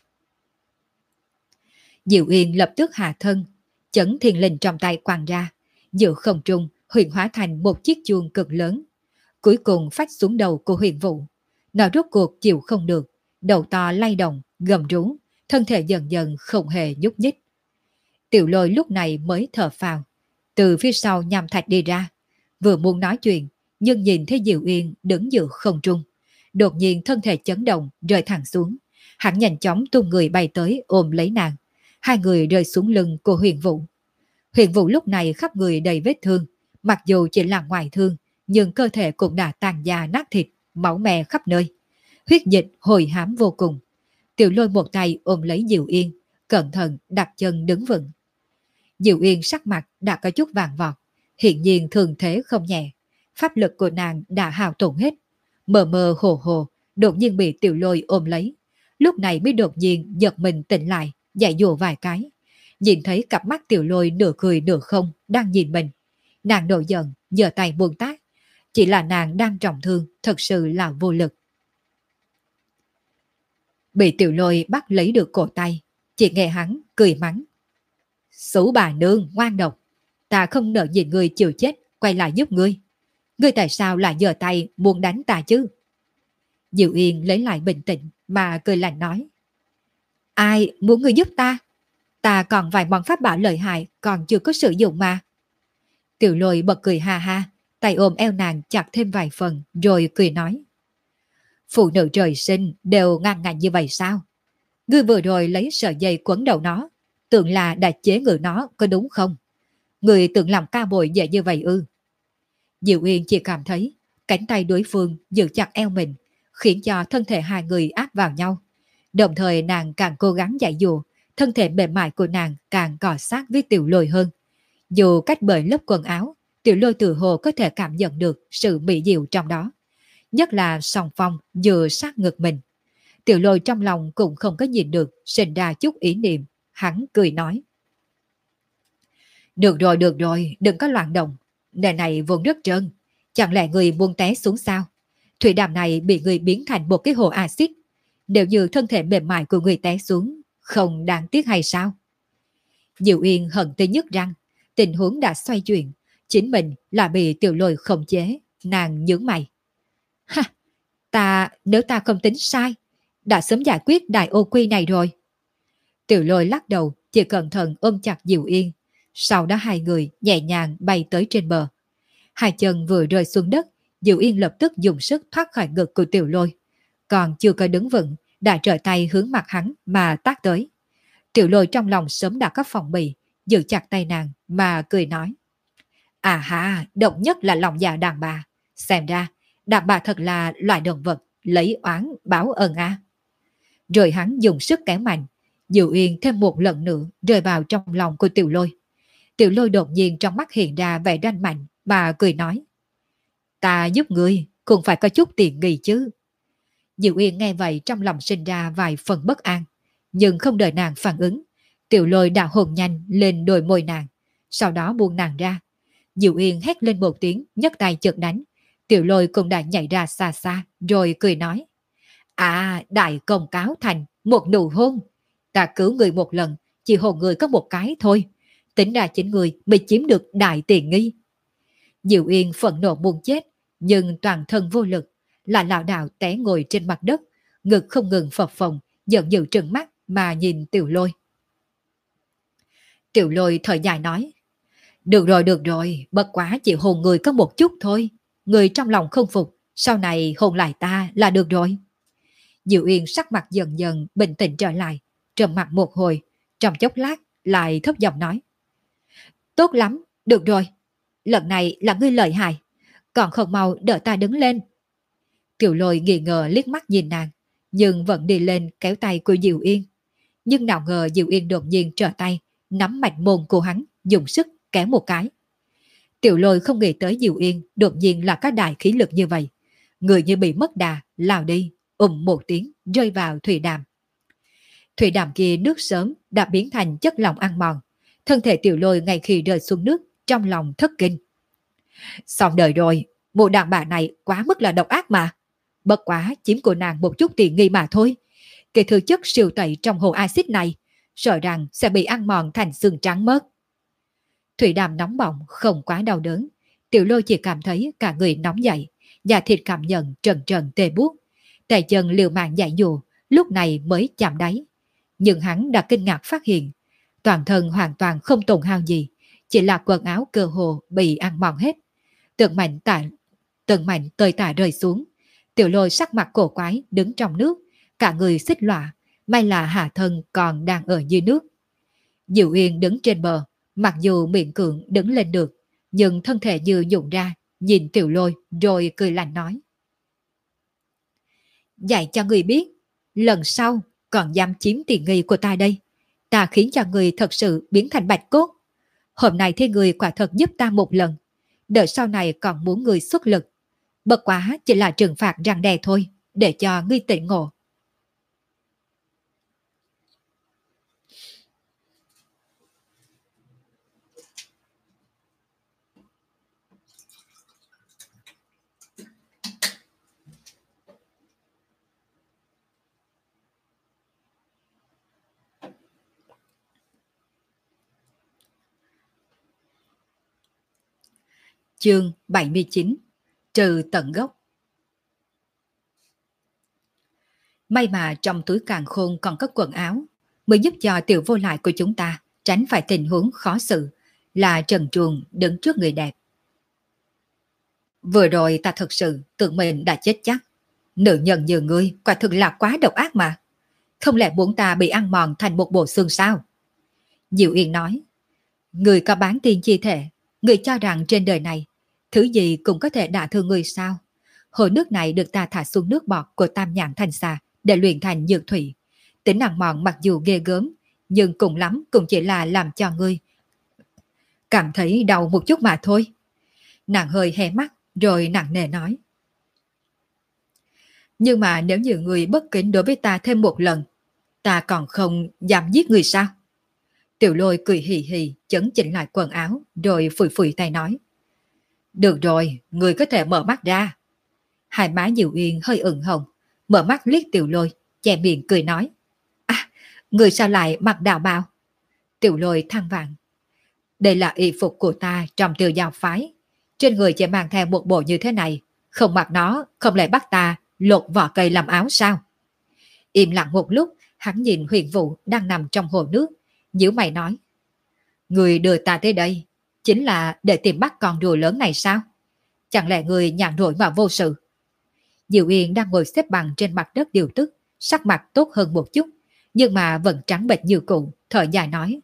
Diệu Yên lập tức hạ thân, chấn thiên linh trong tay quăng ra, giữa không trung huyền hóa thành một chiếc chuông cực lớn. Cuối cùng phách xuống đầu của Huyền Vũ. Nó rốt cuộc chịu không được, đầu to lay động, gầm rú, thân thể dần dần không hề nhúc nhích. Tiểu Lôi lúc này mới thở phào, từ phía sau nham thạch đi ra, vừa muốn nói chuyện, nhưng nhìn thấy Diệu Yên đứng giữa không trung. Đột nhiên thân thể chấn động, rơi thẳng xuống. Hắn nhanh chóng tung người bay tới ôm lấy nàng. Hai người rơi xuống lưng của Huyền Vũ. Huyền Vũ lúc này khắp người đầy vết thương, mặc dù chỉ là ngoại thương, nhưng cơ thể cũng đã tàn da nát thịt, máu me khắp nơi. Huyết dịch hồi hám vô cùng. Tiểu Lôi một tay ôm lấy Diệu Yên, cẩn thận đặt chân đứng vững. Diệu Yên sắc mặt đã có chút vàng vọt, hiện nhiên thường thế không nhẹ. Pháp lực của nàng đã hao tổn hết. Mờ mờ hồ hồ, đột nhiên bị Tiểu Lôi ôm lấy. Lúc này mới đột nhiên giật mình tỉnh lại, dạy dỗ vài cái. Nhìn thấy cặp mắt Tiểu Lôi nửa cười nửa không đang nhìn mình. Nàng nổi giận, giơ tay buông tát. Chỉ là nàng đang trọng thương, thật sự là vô lực. Bị Tiểu Lôi bắt lấy được cổ tay, chỉ nghe hắn cười mắng. Xú bà nương ngoan độc, ta không nỡ nhìn ngươi chịu chết, quay lại giúp ngươi. Ngươi tại sao lại giơ tay muốn đánh ta chứ? Diệu Yên lấy lại bình tĩnh mà cười lạnh nói. Ai muốn ngươi giúp ta? Ta còn vài món pháp bảo lợi hại còn chưa có sử dụng mà. Tiểu Lôi bật cười ha ha, tay ôm eo nàng chặt thêm vài phần rồi cười nói. Phụ nữ trời sinh đều ngang ngạnh như vậy sao? Ngươi vừa rồi lấy sợi dây quấn đầu nó, tưởng là đã chế ngự nó có đúng không? Ngươi tưởng làm ca bội dễ như vậy ư? Diệu Yên chỉ cảm thấy cánh tay đối phương giữ chặt eo mình, khiến cho thân thể hai người áp vào nhau. Đồng thời nàng càng cố gắng giải dụ, thân thể mềm mại của nàng càng cọ sát với Tiểu Lôi hơn. Dù cách bởi lớp quần áo, Tiểu Lôi tự hồ có thể cảm nhận được sự mỹ diệu trong đó. Nhất là song phong vừa sát ngực mình. Tiểu Lôi trong lòng cũng không có nhìn được, sinh ra chút ý niệm. Hắn cười nói. Được rồi, đừng có loạn động. Nơi này vốn rất trơn. Chẳng lẽ người buông té xuống sao? Thủy đàm này bị người biến thành một cái hồ axit. Nếu như thân thể mềm mại của người té xuống, không đáng tiếc hay sao? Diệu Yên hận tới nhức răng. Tình huống đã xoay chuyển. Chính mình là bị Tiểu Lôi khống chế. Nàng nhướng mày. Ha! Nếu ta không tính sai, đã sớm giải quyết đại ô quy này rồi. Tiểu Lôi lắc đầu, chỉ cẩn thận ôm chặt Diệu Yên. Sau đó hai người nhẹ nhàng bay tới trên bờ. Hai chân vừa rơi xuống đất, Diệu Yên lập tức dùng sức thoát khỏi ngực của Tiểu Lôi. Còn chưa có đứng vững, đã trở tay hướng mặt hắn mà tát tới. Tiểu Lôi trong lòng sớm đã có phòng bị, giữ chặt tay nàng mà cười nói. À ha, động nhất là lòng dạ đàn bà. Xem ra, đàn bà thật là loại động vật, lấy oán báo ơn à. Rồi hắn dùng sức kéo mạnh, Diệu Yên thêm một lần nữa rơi vào trong lòng của Tiểu Lôi. Tiểu Lôi đột nhiên trong mắt hiện ra vẻ ranh mạnh mà cười nói. Ta giúp ngươi, cũng phải có chút tiền nghỉ chứ. Diệu Yên nghe vậy trong lòng sinh ra vài phần bất an, nhưng không đợi nàng phản ứng. Tiểu Lôi đã hôn nhanh lên đôi môi nàng, sau đó buông nàng ra. Diệu Yên hét lên một tiếng, nhấc tay chợt đánh. Tiểu Lôi cũng đã nhảy ra xa xa, rồi cười nói. À, đại công cáo thành, một nụ hôn. Ta cứu người một lần, chỉ hôn người có một cái thôi. Tính ra chính người mới chiếm được đại tiền nghi. Diệu Yên phẫn nộ muốn chết, nhưng toàn thân vô lực, là lảo đảo té ngồi trên mặt đất, ngực không ngừng phập phồng, giận dữ trừng mắt mà nhìn Tiểu Lôi. Tiểu Lôi thở dài nói. Được rồi, bất quá chỉ hôn người có một chút thôi. Người trong lòng không phục, sau này hôn lại ta là được rồi. Diệu Yên sắc mặt dần dần bình tĩnh trở lại, trầm mặt một hồi, trong chốc lát lại thấp giọng nói. Tốt lắm, được rồi. Lần này là ngươi lợi hại, còn không mau đỡ ta đứng lên. Tiểu Lôi nghi ngờ liếc mắt nhìn nàng, nhưng vẫn đi lên kéo tay của Diệu Yên. Nhưng nào ngờ Diệu Yên đột nhiên trở tay, nắm mạch môn của hắn, dùng sức kéo một cái. Tiểu Lôi không nghĩ tới Diệu Yên đột nhiên là có đại khí lực như vậy. Người như bị mất đà, lao đi, một tiếng, rơi vào thủy đàm. Thủy đàm kia nước sớm đã biến thành chất lỏng ăn mòn. Thân thể Tiểu Lôi ngay khi rơi xuống nước, trong lòng thất kinh. Xong đời rồi, bộ đàn bà này quá mức là độc ác mà. Bất quá chiếm của nàng một chút tiện nghi mà thôi. Cái thứ chất siêu tẩy trong hồ axit này, sợ rằng sẽ bị ăn mòn thành xương trắng mất. Thủy đàm nóng bỏng không quá đau đớn. Tiểu Lôi chỉ cảm thấy cả người nóng dậy, da thịt cảm nhận trần trần tê buốt. Tay chân liều mạng dãy dụ, lúc này mới chạm đáy. Nhưng hắn đã kinh ngạc phát hiện, toàn thân hoàn toàn không tổn hao gì, chỉ là quần áo cơ hồ bị ăn mòn hết. Từng mảnh tơi tả rơi xuống. Tiểu Lôi sắc mặt cổ quái đứng trong nước, cả người xích lọa, may là hạ thân còn đang ở dưới nước. Diệu Yên đứng trên bờ, mặc dù miệng cưỡng đứng lên được, nhưng thân thể như nhũn ra, nhìn Tiểu Lôi rồi cười lạnh nói. Dạy cho người biết, lần sau còn dám chiếm tiền nghi của ta đây. Ta khiến cho người thật sự biến thành bạch cốt. Hôm nay thì người quả thật giúp ta một lần, đợi sau này còn muốn người xuất lực. Bất quá chỉ là trừng phạt răn đe thôi, để cho ngươi tỉnh ngộ. Chương 79. Trừ tận gốc. May mà trong túi càn khôn còn có quần áo, mới giúp cho tiểu vô lại của chúng ta tránh phải tình huống khó xử, là trần truồng đứng trước người đẹp. Vừa rồi ta thật sự tưởng mình đã chết chắc. Nữ nhân như ngươi quả thực là quá độc ác mà. Không lẽ muốn ta bị ăn mòn thành một bộ xương sao? Diệu Yên nói. Ngươi có bán tiên chi thể, ngươi cho rằng trên đời này thứ gì cũng có thể đả thương ngươi sao? Hồ nước này được ta thả xuống nước bọt của Tam Nhãn Thanh Xà để luyện thành dược thủy. Tính ăn mòn mặc dù ghê gớm, nhưng cùng lắm cũng chỉ là làm cho ngươi cảm thấy đau một chút mà thôi. Nàng hơi hé mắt rồi nặng nề nói. Nhưng mà nếu như người bất kính đối với ta thêm một lần, ta còn không dám giết người sao? Tiểu Lôi cười hì hì chấn chỉnh lại quần áo rồi phủi phủi tay nói. Được rồi, người có thể mở mắt ra. Hai má Diệu Yên hơi ửng hồng, mở mắt liếc Tiểu Lôi, che miệng cười nói. À, người sao lại mặc đạo bào? Tiểu Lôi than vãn. Đây là y phục của ta trong Tiêu Giao phái. Trên người chỉ mang theo một bộ như thế này, không mặc nó không lẽ bắt ta lột vỏ cây làm áo sao? Im lặng một lúc, hắn nhìn Huyền Vũ đang nằm trong hồ nước, nhíu mày nói. Người đưa ta tới đây chính là để tìm bắt con rùa lớn này sao? Chẳng lẽ người nhàn rỗi mà vô sự? Diệu Yên đang ngồi xếp bằng trên mặt đất điều tức, sắc mặt tốt hơn một chút, nhưng mà vẫn trắng bệch như cũ, thở dài nói.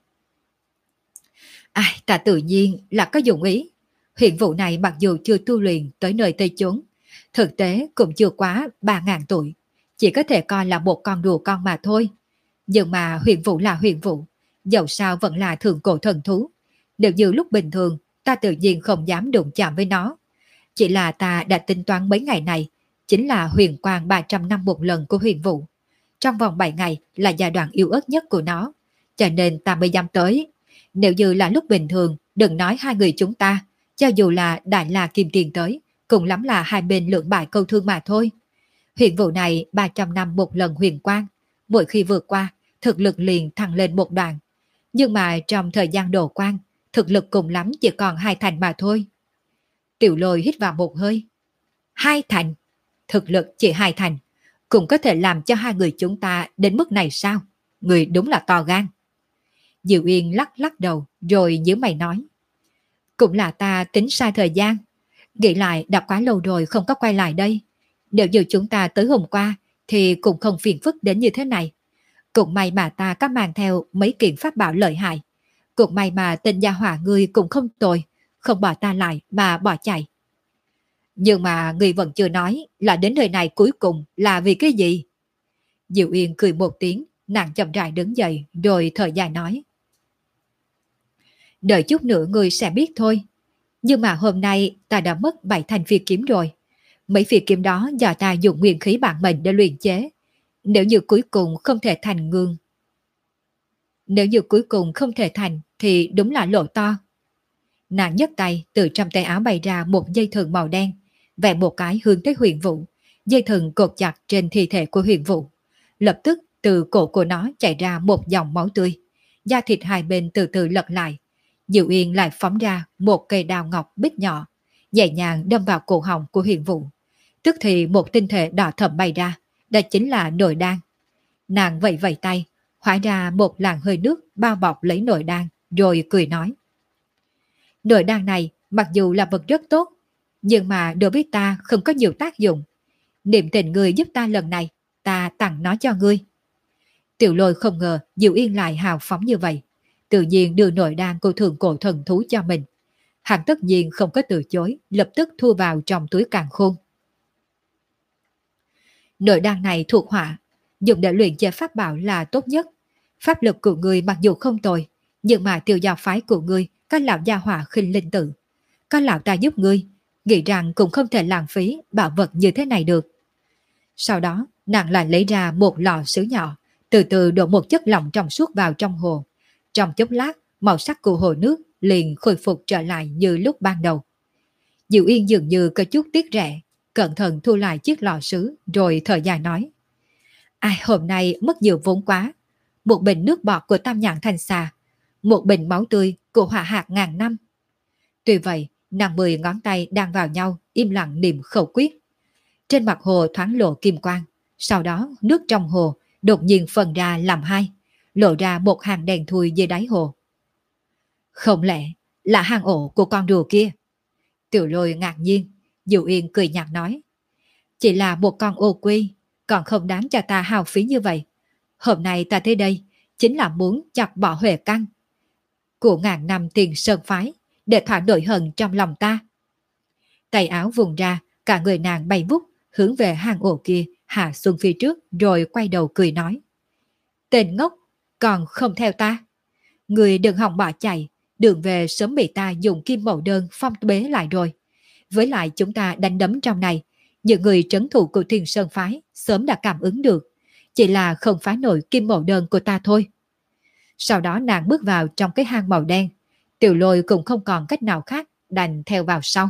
Ai, ta tự nhiên là có dụng ý. Huyền Vũ này mặc dù chưa tu luyện tới nơi Tây chốn, thực tế cũng chưa quá 3.000 tuổi, chỉ có thể coi là một con rùa con mà thôi. Nhưng mà Huyền Vũ là Huyền Vũ, dẫu sao vẫn là thượng cổ thần thú. Nếu như lúc bình thường, ta tự nhiên không dám đụng chạm với nó. Chỉ là ta đã tính toán mấy ngày này, chính là huyền quang 300 năm một lần của Huyền Vũ. Trong vòng 7 ngày là giai đoạn yếu ớt nhất của nó, cho nên ta mới dám tới. Nếu như là lúc bình thường, đừng nói hai người chúng ta, cho dù là Đại La Kim Tiền tới, cũng lắm là hai bên lưỡng bại câu thương mà thôi. Huyền Vũ này 300 năm một lần huyền quang, mỗi khi vượt qua, thực lực liền thăng lên một đoạn. Nhưng mà trong thời gian đổ quan, thực lực cùng lắm chỉ còn 2 thành mà thôi. Tiểu Lôi hít vào một hơi. 2 thành? Thực lực chỉ 2 thành, cũng có thể làm cho hai người chúng ta đến mức này sao? Người đúng là to gan. Diệu Yên lắc lắc đầu rồi nhíu mày nói. Cũng là ta tính sai thời gian. Nghĩ lại đã quá lâu rồi không có quay lại đây. Nếu như chúng ta tới hôm qua thì cũng không phiền phức đến như thế này. Cũng may mà ta có mang theo mấy kiện pháp bảo lợi hại. Cũng may mà tên gia hỏa ngươi cũng không tồi, không bỏ ta lại mà bỏ chạy. Nhưng mà người vẫn chưa nói là đến nơi này cuối cùng là vì cái gì? Diệu Yên cười một tiếng, nàng chậm rãi đứng dậy rồi thở dài nói. Đợi chút nữa người sẽ biết thôi. Nhưng mà hôm nay ta đã mất 7 thanh phi kiếm rồi. Mấy phi kiếm đó do ta dùng nguyên khí bản mệnh để luyện chế. Nếu như cuối cùng không thể thành ngương. Nếu như cuối cùng không thể thành thì đúng là lỗ to. Nàng nhấc tay từ trong tay áo bày ra một dây thừng màu đen, vẽ một cái hướng tới Huyền Vũ. Dây thừng cột chặt trên thi thể của Huyền Vũ. Lập tức từ cổ của nó chảy ra một dòng máu tươi. Da thịt hai bên từ từ lật lại. Diệu Yên lại phóng ra một cây đao ngọc bích nhỏ, nhẹ nhàng đâm vào cổ họng của Huyền Vũ. Tức thì một tinh thể đỏ thẫm bay ra, đó chính là nội đan. Nàng vẫy vẫy tay, hóa ra một làn hơi nước bao bọc lấy nội đan, rồi cười nói. Nội đan này mặc dù là vật rất tốt, nhưng mà đối với ta không có nhiều tác dụng. Niệm tình ngươi giúp ta lần này, ta tặng nó cho ngươi. Tiểu Lôi không ngờ Diệu Yên lại hào phóng như vậy, tự nhiên đưa nội đan của thượng cổ thần thú cho mình. Hắn tất nhiên không có từ chối, lập tức thu vào trong túi càn khôn. Nội đan này thuộc hỏa, dùng để luyện chế pháp bảo là tốt nhất. Pháp lực của ngươi mặc dù không tồi, nhưng mà Tiêu gia phái của ngươi có lão gia hỏa khinh linh tử. Có lão ta giúp ngươi, nghĩ rằng cũng không thể lãng phí bảo vật như thế này được. Sau đó, nàng lại lấy ra một lọ sứ nhỏ, từ từ đổ một chất lỏng trong suốt vào trong hồ. Trong chốc lát, màu sắc của hồ nước liền khôi phục trở lại như lúc ban đầu. Diệu Yên dường như có chút tiếc rẻ, cẩn thận thu lại chiếc lọ sứ rồi thở dài nói. Ai hôm nay mất nhiều vốn quá. Một bình nước bọt của Tam Nhãn Thanh Xà, một bình máu tươi của Hỏa Hạc ngàn năm. Tuy vậy, nàng 10 ngón tay đang vào nhau, im lặng niệm khẩu quyết. Trên mặt hồ thoáng lộ kim quang, sau đó nước trong hồ đột nhiên phân ra làm hai, lộ ra một hàng đèn thui dưới đáy hồ. Không lẽ là hang ổ của con rùa kia? Tiểu Lôi ngạc nhiên, Diệu Yên cười nhạt nói. Chỉ là một con ô quy, còn không đáng cho ta hao phí như vậy. Hôm nay ta tới đây, chính là muốn chặt bỏ huệ căn của ngàn năm tiền sơn phái, để thỏa nỗi hận trong lòng ta. Tay áo vùng ra, cả người nàng bay vút, hướng về hang ổ kia, hạ xuống phía trước, rồi quay đầu cười nói. Tên ngốc, còn không theo ta. Người đừng hòng bỏ chạy, đường về sớm bị ta dùng kim mẫu đơn phong bế lại rồi. Với lại chúng ta đánh đấm trong này, những người trấn thủ của Thiên Sơn Phái sớm đã cảm ứng được, chỉ là không phá nổi kim mẫu đơn của ta thôi. Sau đó nàng bước vào trong cái hang màu đen, Tiểu Lôi cũng không còn cách nào khác, đành theo vào sau.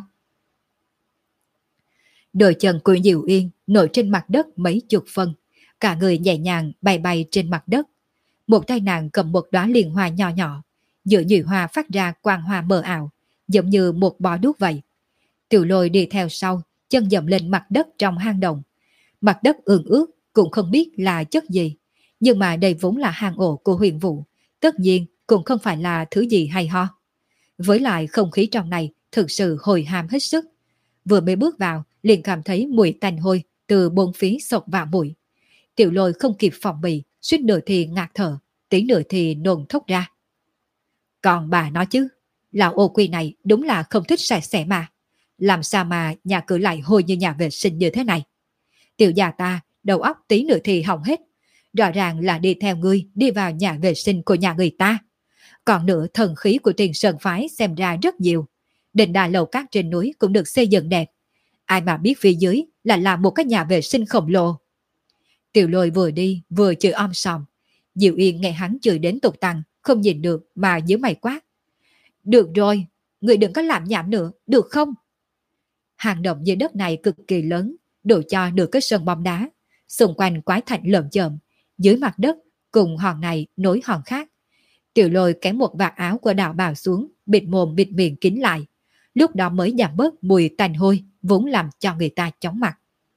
Đôi chân của Diệu Yên nổi trên mặt đất mấy chục phân, cả người nhẹ nhàng bay bay trên mặt đất. Một tay nàng cầm một đóa liên hoa nhỏ nhỏ, giữa nhụy hoa phát ra quang hoa mờ ảo, giống như một bó đuốc vậy. Tiểu Lôi đi theo sau, chân dậm lên mặt đất trong hang động. Mặt đất ương ướt, cũng không biết là chất gì, nhưng mà đây vốn là hang ổ của Huyền Vũ, tất nhiên cũng không phải là thứ gì hay ho. Với lại không khí trong này thực sự hồi hàm hết sức. Vừa mới bước vào, liền cảm thấy mùi tanh hôi từ bốn phía xộc vào mũi. Tiểu Lôi không kịp phòng bị, suýt nửa thì ngạt thở, tí nửa thì nôn thốc ra. Còn bà nói chứ, lão ô quy này đúng là không thích sạch sẽ mà. Làm sao mà nhà cửa lại hôi như nhà vệ sinh như thế này? Tiểu già ta, đầu óc tí nữa thì hỏng hết. Rõ ràng là đi theo ngươi đi vào nhà vệ sinh của nhà người ta. Còn nữa thần khí của Tiền Sơn Phái xem ra rất nhiều. Đình đà lầu cát trên núi cũng được xây dựng đẹp. Ai mà biết phía dưới là làm một cái nhà vệ sinh khổng lồ. Tiểu Lôi vừa đi vừa chửi om sòm. Diệu Yên nghe hắn chửi đến tục tăng, không nhìn được mà nhíu mày quát. Được rồi, người đừng có làm nhảm nữa, được không? Hang động dưới đất này cực kỳ lớn, đủ cho nửa cái sân bóng đá. Xung quanh quái thạch lởm chởm, dưới mặt đất cùng hòn này nối hòn khác. Tiểu Lôi kéo một vạt áo của đạo bào xuống, bịt mồm bịt miệng kín lại. Lúc đó mới giảm bớt mùi tanh hôi vốn làm cho người ta chóng mặt.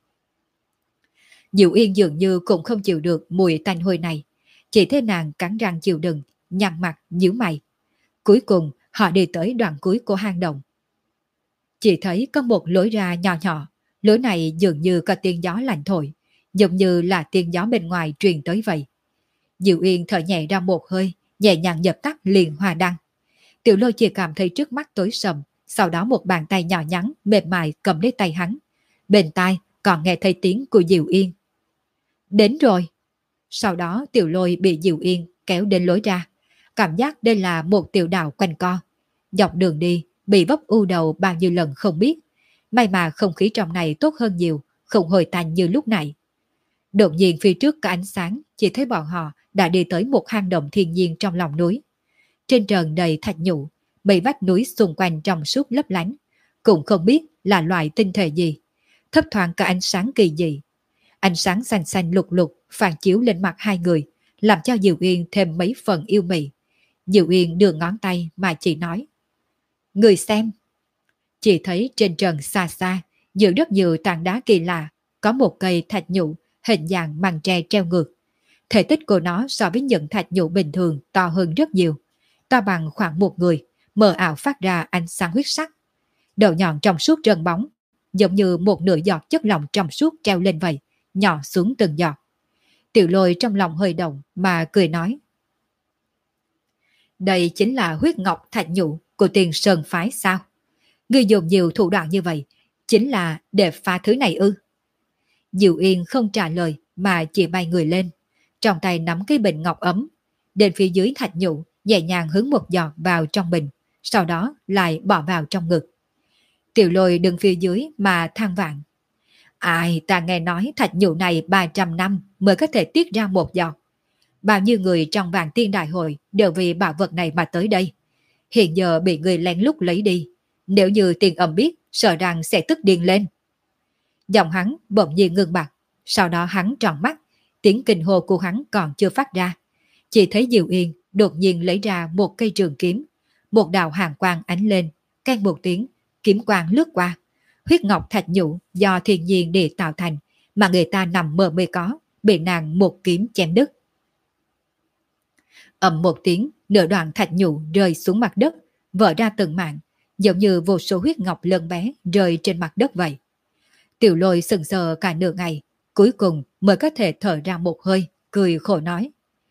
Diệu Yên dường như cũng không chịu được mùi tanh hôi này, chỉ thấy nàng cắn răng chịu đựng, nhăn mặt nhíu mày. Cuối cùng họ đi tới đoạn cuối của hang động. Chỉ thấy có một lối ra nhỏ nhỏ, lối này dường như có tiếng gió lạnh thổi, giống như là tiếng gió bên ngoài truyền tới vậy. Diệu Yên thở nhẹ ra một hơi, nhẹ nhàng dập tắt liền hoa đăng. Tiểu Lôi chỉ cảm thấy trước mắt tối sầm, Sau đó một bàn tay nhỏ nhắn, mềm mại cầm lấy tay hắn. Bên tai còn nghe thấy tiếng của Diệu Yên. Đến rồi. Sau đó Tiểu Lôi bị Diệu Yên kéo đến lối ra. Cảm giác đây là một tiểu đạo quanh co. Dọc đường đi, bị vấp u đầu bao nhiêu lần không biết. May mà không khí trong này tốt hơn nhiều, không hồi tàn như lúc nãy. Đột nhiên phía trước có ánh sáng, chỉ thấy bọn họ đã đi tới một hang động thiên nhiên trong lòng núi. Trên trần đầy thạch nhũ, mấy vách núi xung quanh trong suốt lấp lánh, cũng không biết là loại tinh thể gì. Thấp thoáng cả ánh sáng kỳ dị. Ánh sáng xanh xanh lục lục phản chiếu lên mặt hai người, làm cho Diệu Yên thêm mấy phần yêu mị. Diệu Yên đưa ngón tay mà chỉ nói. Người xem. Chỉ thấy trên trần xa xa, giữa rất nhiều tảng đá kỳ lạ, có một cây thạch nhũ hình dạng màn tre treo ngược. Thể tích của nó so với những thạch nhũ bình thường to hơn rất nhiều, to bằng khoảng một người, mờ ảo phát ra ánh sáng huyết sắc. Đầu nhọn trong suốt trơn bóng, giống như một nửa giọt chất lỏng trong suốt treo lên vậy, nhỏ xuống từng giọt. Tiểu Lôi trong lòng hơi động mà cười nói. Đây chính là huyết ngọc thạch nhũ của Tiền Sơn phái sao? Ngươi dùng nhiều thủ đoạn như vậy, chính là để phá thứ này ư? Diệu Yên không trả lời mà chỉ bay người lên, trong tay nắm cái bình ngọc ấm, đến phía dưới thạch nhũ nhẹ nhàng hướng một giọt vào trong bình, sau đó lại bỏ vào trong ngực. Tiểu Lôi đứng phía dưới mà than vãn. Ai, ta nghe nói thạch nhũ này 300 năm mới có thể tiết ra một giọt. Bao nhiêu người trong Vạn Tiên Đại Hội đều vì bảo vật này mà tới đây. Hiện giờ bị người lén lút lấy đi. Nếu như Tiền Âm biết, sợ rằng sẽ tức điên lên. Giọng hắn bỗng nhiên ngưng bặt, sau đó hắn tròn mắt, tiếng kinh hô của hắn còn chưa phát ra. Chỉ thấy Diệu Yên đột nhiên lấy ra một cây trường kiếm, một đạo hàn quang ánh lên, keng một tiếng, kiếm quang lướt qua. Huyết ngọc thạch nhũ do thiên nhiên để tạo thành, mà người ta nằm mơ mê có, bị nàng một kiếm chém đứt. Ầm một tiếng, nửa đoạn thạch nhũ rơi xuống mặt đất, vỡ ra từng mảng, giống như vô số huyết ngọc lớn bé rơi trên mặt đất vậy. Tiểu Lôi sững sờ cả nửa ngày, cuối cùng mới có thể thở ra một hơi, cười khổ nói.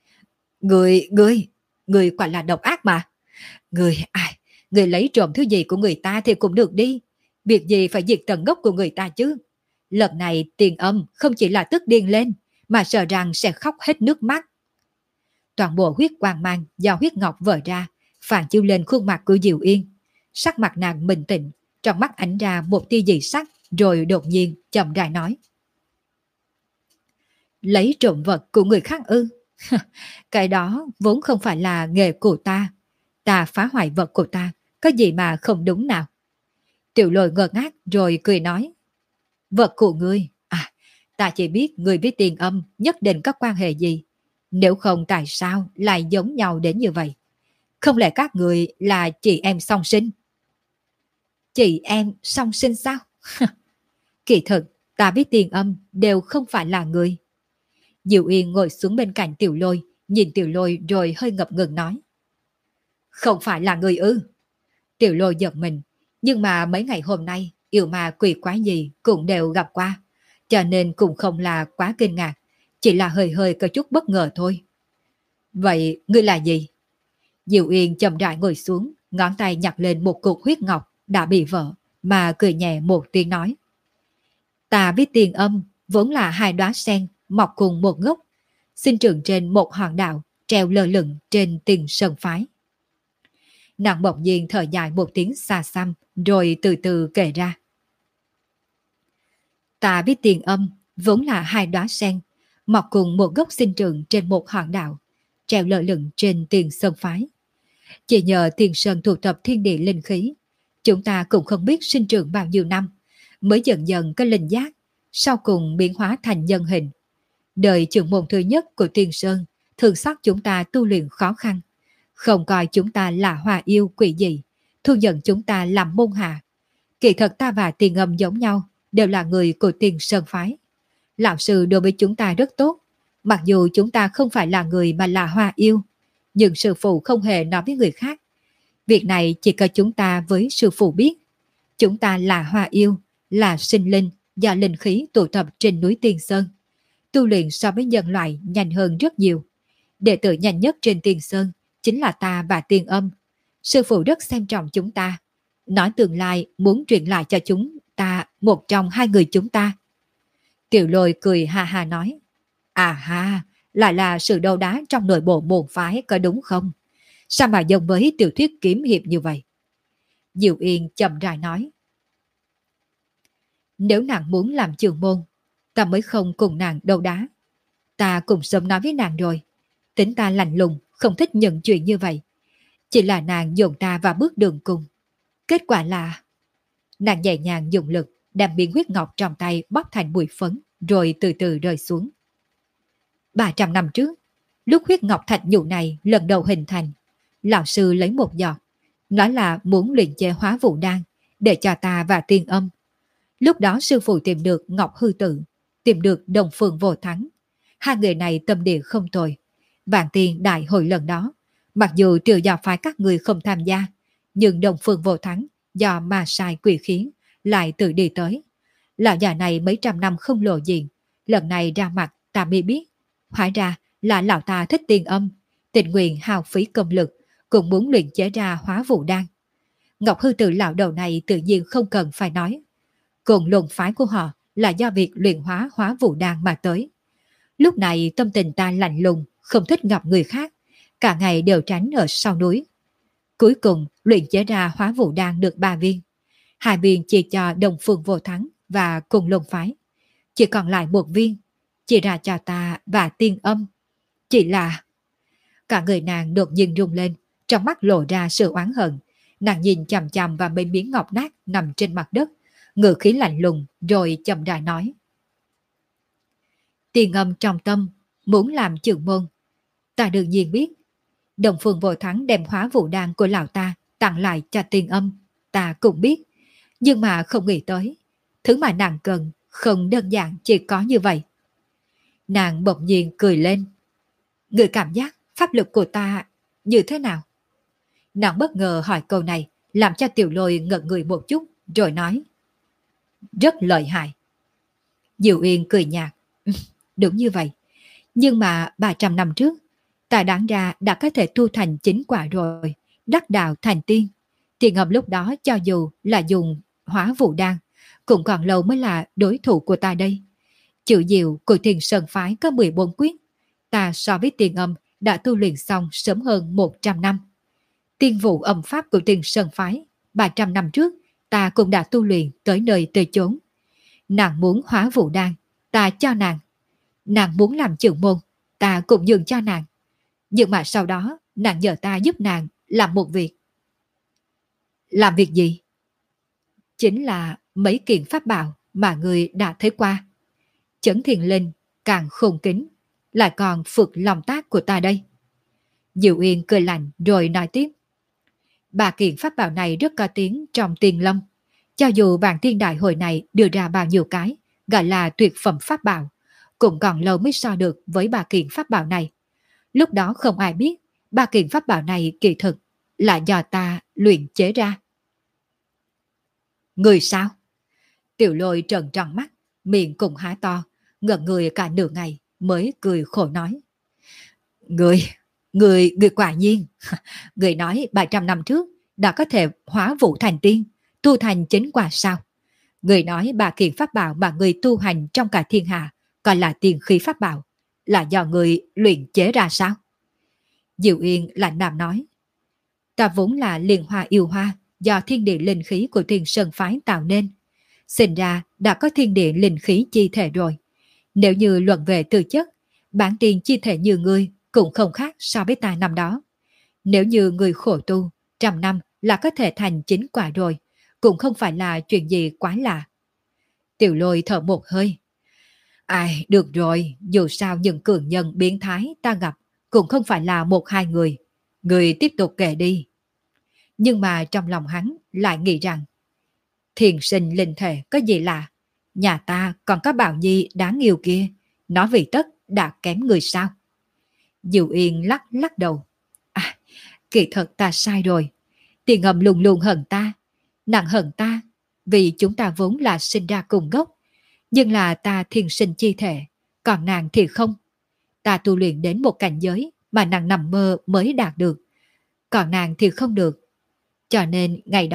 Người quả là độc ác mà. Người lấy trộm thứ gì của người ta thì cũng được đi. Việc gì phải diệt tận gốc của người ta chứ. Lần này Tiền Âm không chỉ là tức điên lên, mà sợ rằng sẽ khóc hết nước mắt. Toàn bộ huyết quang mang do huyết ngọc vỡ ra, phản chiếu lên khuôn mặt của Diệu Yên. Sắc mặt nàng bình tĩnh, trong mắt ánh ra một tia dị sắc, rồi đột nhiên chậm rãi nói. Lấy trộm vật của người khác ư? Cái đó vốn không phải là nghề của ta. Ta phá hoại vật của ta, có gì mà không đúng nào? Tiểu Lôi ngơ ngác rồi cười nói. Vật của ngươi? Ta chỉ biết người với Tiền Âm nhất định có quan hệ gì. Nếu không tại sao lại giống nhau đến như vậy? Không lẽ các người là chị em song sinh? Chị em song sinh sao? Kỳ thực, ta với Tiền Âm đều không phải là người. Diệu Yên ngồi xuống bên cạnh Tiểu Lôi, nhìn Tiểu Lôi rồi hơi ngập ngừng nói. Không phải là người ư? Tiểu Lôi giật mình, nhưng mà mấy ngày hôm nay, yêu ma quỷ quái gì cũng đều gặp qua, cho nên cũng không là quá kinh ngạc, chỉ là hơi hơi có chút bất ngờ thôi. Vậy ngươi là gì? Diệu Yên chậm rãi ngồi xuống, ngón tay nhặt lên một cục huyết ngọc đã bị vỡ, mà cười nhẹ một tiếng nói. Ta với Tiền Âm vốn là hai đóa sen mọc cùng một gốc, sinh trưởng trên một hòn đảo treo lơ lửng trên Tiền Sơn phái. Nàng bỗng nhiên thở dài một tiếng xa xăm, rồi từ từ kể ra. Ta với Tiền Âm vốn là hai đóa sen mọc cùng một gốc sinh trưởng trên một hòn đảo treo lơ lửng trên Tiền Sơn phái. Chỉ nhờ Tiền Sơn thuộc tập thiên địa linh khí, chúng ta cũng không biết sinh trưởng bao nhiêu năm, mới dần dần có linh giác, sau cùng biến hóa thành nhân hình. Đời trưởng môn thứ nhất của Tiền Sơn thường xót chúng ta tu luyện khó khăn, không coi chúng ta là hòa yêu quỷ dị, thu nhận chúng ta làm môn hạ. Kỳ thật ta và Tiền Âm giống nhau, đều là người của Tiền Sơn phái. Lão sư đối với chúng ta rất tốt, mặc dù chúng ta không phải là người mà là hòa yêu, nhưng sư phụ không hề nói với người khác. Việc này chỉ có chúng ta với sư phụ biết. Chúng ta là hòa yêu, là sinh linh do linh khí tụ tập trên núi Tiên Sơn. Tu luyện so với nhân loại nhanh hơn rất nhiều. Đệ tử nhanh nhất trên Tiên Sơn chính là ta và Tiên Âm. Sư phụ rất xem trọng chúng ta. nói tương lai muốn truyền lại cho chúng ta một trong hai người chúng ta. Tiểu Lôi cười ha ha nói, à ha, lại là sự đấu đá trong nội bộ môn phái có đúng không? Sao mà giống với tiểu thuyết kiếm hiệp như vậy? Diệu Yên chậm rãi nói, nếu nàng muốn làm trường môn, ta mới không cùng nàng đấu đá. Ta cũng sớm nói với nàng rồi, tính ta lạnh lùng, không thích nhận chuyện như vậy. Chỉ là nàng dồn ta vào bước đường cùng. Kết quả là nàng nhẹ nhàng dùng lực đem viên huyết ngọc trong tay bóp thành bụi phấn, rồi từ từ rơi xuống. 300 năm trước, lúc huyết ngọc thạch nhũ này lần đầu hình thành, lão sư lấy một giọt, nói là muốn luyện chế hóa vũ đan để cho ta và tiên âm. Lúc đó sư phụ tìm được Ngọc Hư Tự, tìm được Đồng Phương Vô Thắng. Hai người này tâm địa không tồi. Vạn Tiên đại hội lần đó, mặc dù trừ do phái các người không tham gia, nhưng Đồng Phương Vô Thắng do ma sai quỷ khiến lại tự đi tới. Lão già này mấy trăm năm không lộ diện, lần này ra mặt ta mới biết, hóa ra là lão ta thích tiên âm, tình nguyện hao phí công lực, cũng muốn luyện chế ra hóa vũ đan. Ngọc Hư Tự lão đầu này tự nhiên không cần phải nói. Cùng luận phái của họ là do việc luyện hóa vũ đan mà tới. Lúc này tâm tình ta lạnh lùng, không thích gặp người khác, cả ngày đều tránh ở sau núi. Cuối cùng luyện chế ra hóa vũ đan được 3 viên. 2 viên chia cho Đồng Phương Vô Thắng và cùng luận phái. Chỉ còn lại 1 viên, chia ra cho ta và tiên âm. Chỉ là... Cả người nàng đột nhiên rung lên, trong mắt lộ ra sự oán hận. Nàng nhìn chằm chằm vào mấy miếng ngọc nát nằm trên mặt đất, ngữ khí lạnh lùng rồi chậm rãi nói. Tiên âm trong tâm, muốn làm trưởng môn. Ta đương nhiên biết. Đồng Phương Vô Thắng đem hóa vũ đan của lão ta tặng lại cho tiên âm. Ta cũng biết. Nhưng mà không nghĩ tới. Thứ mà nàng cần không đơn giản chỉ có như vậy. Nàng bỗng nhiên cười lên. Người cảm giác pháp lực của ta như thế nào? Nàng bất ngờ hỏi câu này, làm cho Tiểu Lôi ngẩn người một chút, rồi nói. Rất lợi hại. Diệu Yên cười nhạt. Đúng như vậy. Nhưng mà 300 năm trước, ta đoán ra đã có thể thu thành chính quả rồi, đắc đạo thành tiên. Thì ngầm lúc đó cho dù là dùng hóa vũ đan, cũng còn lâu mới là đối thủ của ta đây. Chữ diệu của Thiền Sơn Phái có 14 quyết. Ta so với tiền âm đã tu luyện xong sớm hơn 100 năm. Tiên vụ âm pháp của Thiền Sơn Phái 300 năm trước ta cũng đã tu luyện tới nơi tới chốn. Nàng muốn hóa vũ đan, ta cho nàng. Nàng muốn làm trưởng môn, ta cũng dừng cho nàng. Nhưng mà sau đó nàng nhờ ta giúp nàng làm một việc. Làm việc gì? Chính là mấy kiện pháp bảo mà người đã thấy qua. Chấn Thiền Linh càng khôn kính, lại còn phượt lòng tác của ta đây. Diệu Yên cười lạnh rồi nói tiếp. 3 kiện pháp bảo này rất có tiếng trong Tiên Lâm. Cho dù Vạn Tiên Đại Hội này đưa ra bao nhiêu cái, gọi là tuyệt phẩm pháp bảo, cũng còn lâu mới so được với 3 kiện pháp bảo này. Lúc đó không ai biết 3 kiện pháp bảo này kỳ thực là do ta luyện chế ra. Người sao? Tiểu Lôi trợn tròn mắt, miệng cùng há to, ngẩn người cả nửa ngày mới cười khổ nói. Người quả nhiên. Người nói 700 năm trước đã có thể hóa vũ thành tiên, tu thành chính quả sao? Người nói 3 kiện pháp bảo mà người tu hành trong cả thiên hạ gọi là tiên khí pháp bảo, là do người luyện chế ra sao? Diệu Yên lạnh đạm nói. Ta vốn là liên hoa yêu hoa do thiên địa linh khí của Thiên Sơn Phái tạo nên. Sinh ra đã có thiên địa linh khí chi thể rồi. Nếu như luận về tư chất, bản tiền chi thể như ngươi cũng không khác so với ta năm đó. Nếu như người khổ tu, 100 năm là có thể thành chính quả rồi, cũng không phải là chuyện gì quá lạ. Tiểu Lôi thở một hơi. Ai, được rồi, dù sao những cường nhân biến thái ta gặp cũng không phải là 1-2 người. Người tiếp tục kể đi. Nhưng mà trong lòng hắn lại nghĩ rằng thiền sinh linh thể có gì lạ. Nhà ta còn có Bảo Nhi đáng yêu kia, nó vì tất đã kém người sao? Diệu Yên lắc đầu. À, kỳ thật ta sai rồi. Tiền ngầm luôn luôn hận ta. Nàng hận ta vì chúng ta vốn là sinh ra cùng gốc. Nhưng là ta thiền sinh chi thể, còn nàng thì không. Ta tu luyện đến một cảnh giới mà nàng nằm mơ mới đạt được, còn nàng thì không được. Cho nên ngày đó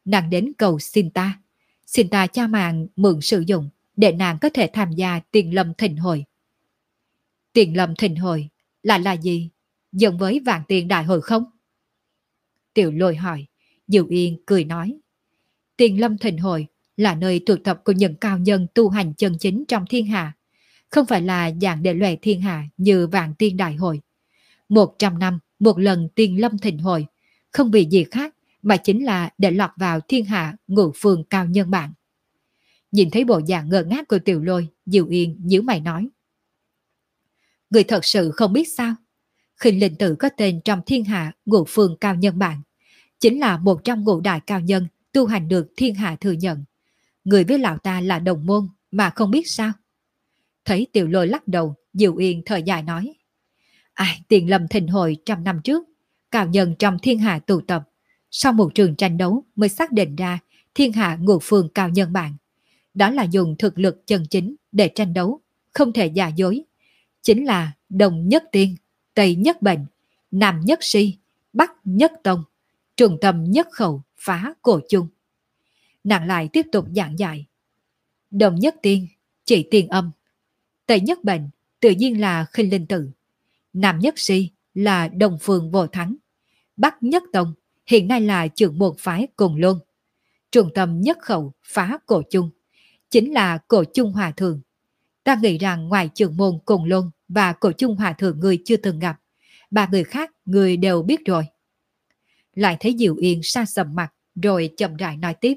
nàng đến cầu xin ta cho nàng mượn sử dụng để nàng có thể tham gia Tiền Lâm Thịnh Hội. Tiền Lâm Thịnh Hội là gì? Giống với Vạn Tiền Đại Hội không? Tiểu Lôi hỏi. Diệu Yên cười nói. Tiền Lâm Thịnh Hội là nơi tụ tập của những cao nhân tu hành chân chính trong thiên hạ, không phải là dạng để lòe thiên hạ như Vạn Tiên Đại Hội. 100 năm một lần Tiền Lâm Thịnh Hội, không vì gì khác mà chính là để lọt vào thiên hạ ngũ phương cao nhân bạn. Nhìn thấy bộ dạng ngơ ngác của Tiểu Lôi, Diệu Yên nhíu mày nói. Người thật sự không biết sao? Khinh Linh Tử có tên trong thiên hạ ngũ phương cao nhân bạn, chính là một trong ngũ đại cao nhân tu hành được thiên hạ thừa nhận. Người với lão ta là đồng môn mà không biết sao? Thấy Tiểu Lôi lắc đầu, Diệu Yên thở dài nói. Tiền Lâm Thịnh Hội 100 năm trước, cao nhân trong thiên hạ tụ tập, sau một trường tranh đấu mới xác định ra thiên hạ ngũ phương cao nhân bạn. Đó là dùng thực lực chân chính để tranh đấu, không thể giả dối. Chính là Đông Nhất Tiên, Tây Nhất Bệnh, Nam Nhất Si, Bắc Nhất Tông, Trung Tâm Nhất Khẩu, phá cổ chung. Nàng lại tiếp tục giảng giải. Đông Nhất Tiên, chỉ Tiên Âm. Tây Nhất Bệnh, tự nhiên là Khinh Linh Tử. Nam Nhất Si là Đông Phương Vô Thắng. Bắc Nhất Tông, hiện nay là trưởng môn phái Cùng Luân. Trung Tâm Nhất Khẩu, phá cổ chung, chính là Cổ Chung Hòa Thượng. Ta nghĩ rằng ngoài trưởng môn Cùng Luân và Cổ Chung Hòa Thượng người chưa từng gặp, ba người khác người đều biết rồi. Lại thấy Diệu Yên sa sầm mặt, rồi chậm rãi nói tiếp.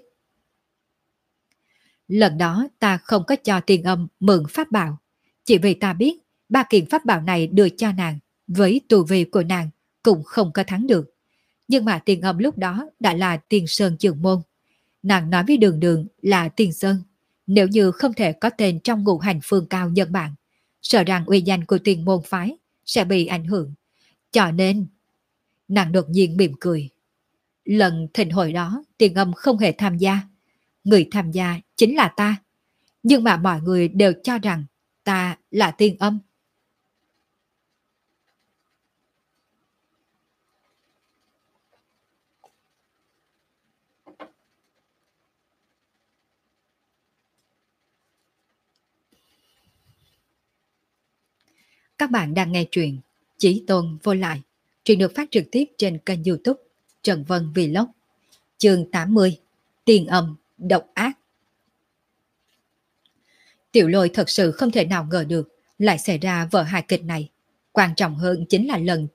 Lần đó ta không có cho Tiên Âm mượn pháp bảo, chỉ vì ta biết ba kiện pháp bảo này đưa cho nàng, với tu vi của nàng cũng không có thắng được. Nhưng mà Tiên Âm lúc đó đã là Tiên Sơn trưởng môn. Nàng nói với Đường Đường là Tiên Sơn, nếu như không thể có tên trong ngũ hành phương cao nhân bạn, sợ rằng uy danh của Tiên môn phái sẽ bị ảnh hưởng. Cho nên, nàng đột nhiên mỉm cười. Lần thịnh hội đó, Tiên Âm không hề tham gia. Người tham gia chính là ta. Nhưng mà mọi người đều cho rằng ta là Tiên Âm. Các bạn đang nghe truyện Chí Tôn Vô Lại. Truyện được phát trực tiếp trên kênh YouTube Trần Vân Vlog. Chương 80. Tiên Âm độc ác. Tiểu Lôi thật sự không thể nào ngờ được lại xảy ra vở hài kịch này. Quan trọng hơn chính là lần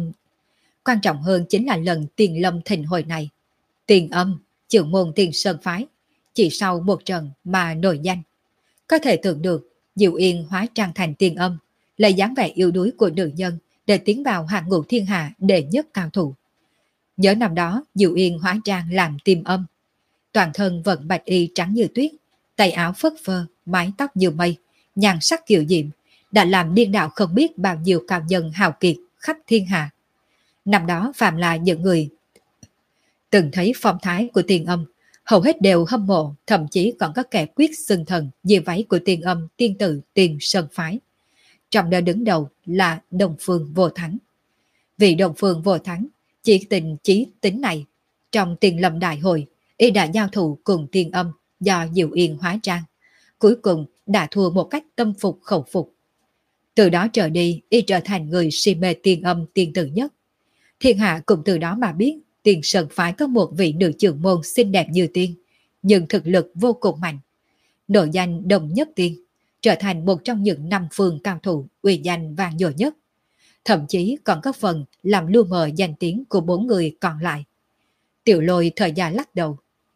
Tiền Lâm Thịnh Hội này. Tiền Âm, trưởng môn Tiền Sơn phái, chỉ sau một trận mà nổi danh. Có thể tưởng được Diệu Yên hóa trang thành Tiền Âm, lấy dáng vẻ yếu đuối của nữ nhân để tiến vào hạng ngũ thiên hạ đệ nhất cao thủ. Nhớ năm đó Diệu Yên hóa trang làm Tiên Âm, toàn thân vận bạch y trắng như tuyết, tay áo phất phơ, mái tóc như mây, nhan sắc kiều diễm, đã làm điên đạo không biết bao nhiêu cao nhân hào kiệt khắp thiên hạ. Năm đó phạm là những người từng thấy phong thái của Tiền Âm, hầu hết đều hâm mộ, thậm chí còn có kẻ quyết xưng thần về váy của Tiền Âm tiên tử Tiền Sơn phái. Trong đó đứng đầu là Đông Phương Vô Thắng. Vì Đông Phương Vô Thắng chỉ tình chí tính này, trong Tiền Lâm Đại Hội, y đã giao thủ cùng Tiên Âm do Diệu Yên hóa trang, cuối cùng đã thua một cách tâm phục khẩu phục. Từ đó trở đi, y trở thành người si mê Tiên Âm tiên tử nhất. Thiên hạ cũng từ đó mà biết Tiền Sơn phái có một vị nữ trưởng môn xinh đẹp như tiên, nhưng thực lực vô cùng mạnh. Nổi danh Đồng Nhất Tiên, trở thành một trong những 5 phương cao thủ uy danh vang dội nhất. Thậm chí còn có phần làm lu mờ danh tiếng của 4 người còn lại. Tiểu Lôi thời gian lắc đầu.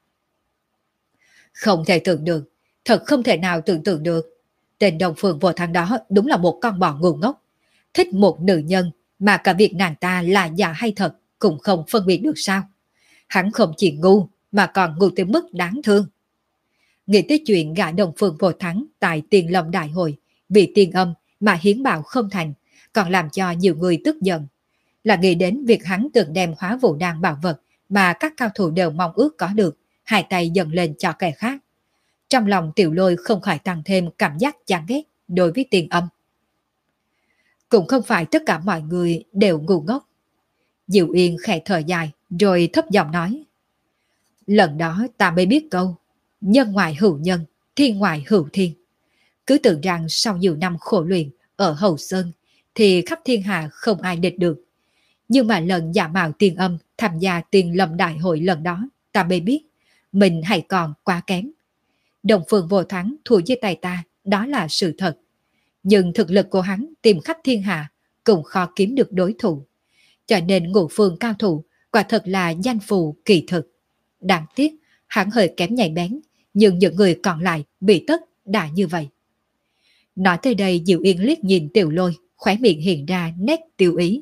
Không thể tưởng được, thật không thể nào tưởng tượng được. Tên Đông Phương Vô Thắng đó đúng là một con bò ngu ngốc. Thích một nữ nhân mà cả việc nàng ta là giả hay thật cũng không phân biệt được sao. Hắn không chỉ ngu mà còn ngu tới mức đáng thương. Nghĩ tới chuyện gã Đông Phương Vô Thắng tại Tiền Lâm Đại Hội vì Tiên Âm mà hiến bảo không thành, còn làm cho nhiều người tức giận. Là nghĩ đến việc hắn từng đem hóa vũ đan bảo vật mà các cao thủ đều mong ước có được, hai tay dần lên cho kẻ khác. Trong lòng Tiểu Lôi không khỏi tăng thêm cảm giác chán ghét đối với Tiên Âm. Cũng không phải tất cả mọi người đều ngu ngốc. Diệu Yên khẽ thở dài rồi thấp giọng nói. Lần đó ta mới biết câu nhân ngoại hữu nhân, thiên ngoại hữu thiên. Cứ tưởng rằng sau nhiều năm khổ luyện ở Hậu Sơn thì khắp thiên hạ không ai địch được. Nhưng mà lần giả mạo tiên âm tham gia tiền lâm đại hội lần đó, ta mới biết mình hay còn quá kém. Đồng Phương Vô Thắng thua dưới tay ta, đó là sự thật. Nhưng thực lực của hắn tìm khắp thiên hạ cũng khó kiếm được đối thủ. Cho nên Ngũ Phương cao thủ quả thật là danh phù kỳ thực. Đáng tiếc, hắn hơi kém nhạy bén, nhưng những người còn lại bị tất đã như vậy. Nói tới đây Diệu Yên liếc nhìn Tiểu Lôi, khóe miệng hiện ra nét tiêu ý.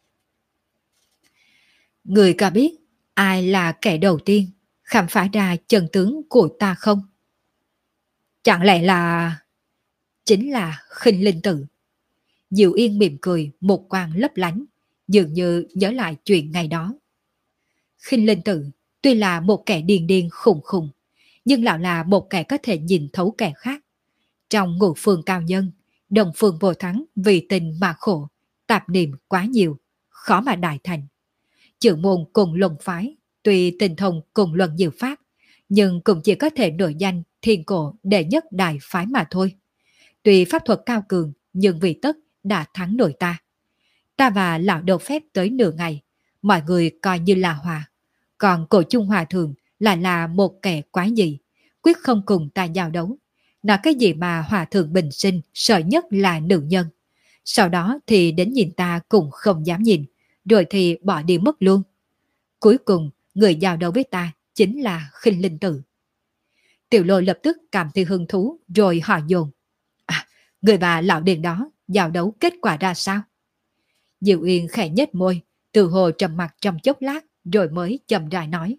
Người có biết ai là kẻ đầu tiên khám phá ra chân tướng của ta không? Chẳng lẽ là... Chính là Khinh Linh Tự. Diệu Yên mỉm cười, một quang lấp lánh, dường như nhớ lại chuyện ngày đó. Khinh Linh Tự tuy là một kẻ điên điên khùng khùng, nhưng lão là một kẻ có thể nhìn thấu kẻ khác. Trong Ngũ Phương cao nhân, Đồng Phương Vô Thắng vì tình mà khổ, tạp niệm quá nhiều, khó mà đại thành. Chữ môn cùng luận phái, tuy tình thông cùng luận nhiều pháp, nhưng cũng chỉ có thể nổi danh thiên cổ đệ nhất đại phái mà thôi. Tuy pháp thuật cao cường, nhưng vì tất đã thắng nổi ta. Ta và lão đầu phép tới nửa ngày, mọi người coi như là hòa. Còn cổ chung hòa thường lại là một kẻ quái dị, quyết không cùng ta giao đấu. Nói cái gì mà hòa thượng bình sinh sợ nhất là nữ nhân. Sau đó thì đến nhìn ta cũng không dám nhìn, rồi thì bỏ đi mất luôn. Cuối cùng, người giao đấu với ta chính là Khinh Linh Tự. Tiểu Lôi lập tức cảm thấy hứng thú rồi hỏi dồn. À, người và lão điền đó giao đấu kết quả ra sao? Diệu Yên khẽ nhếch môi, từ hồ trầm mặt trong chốc lát rồi mới chậm rãi nói.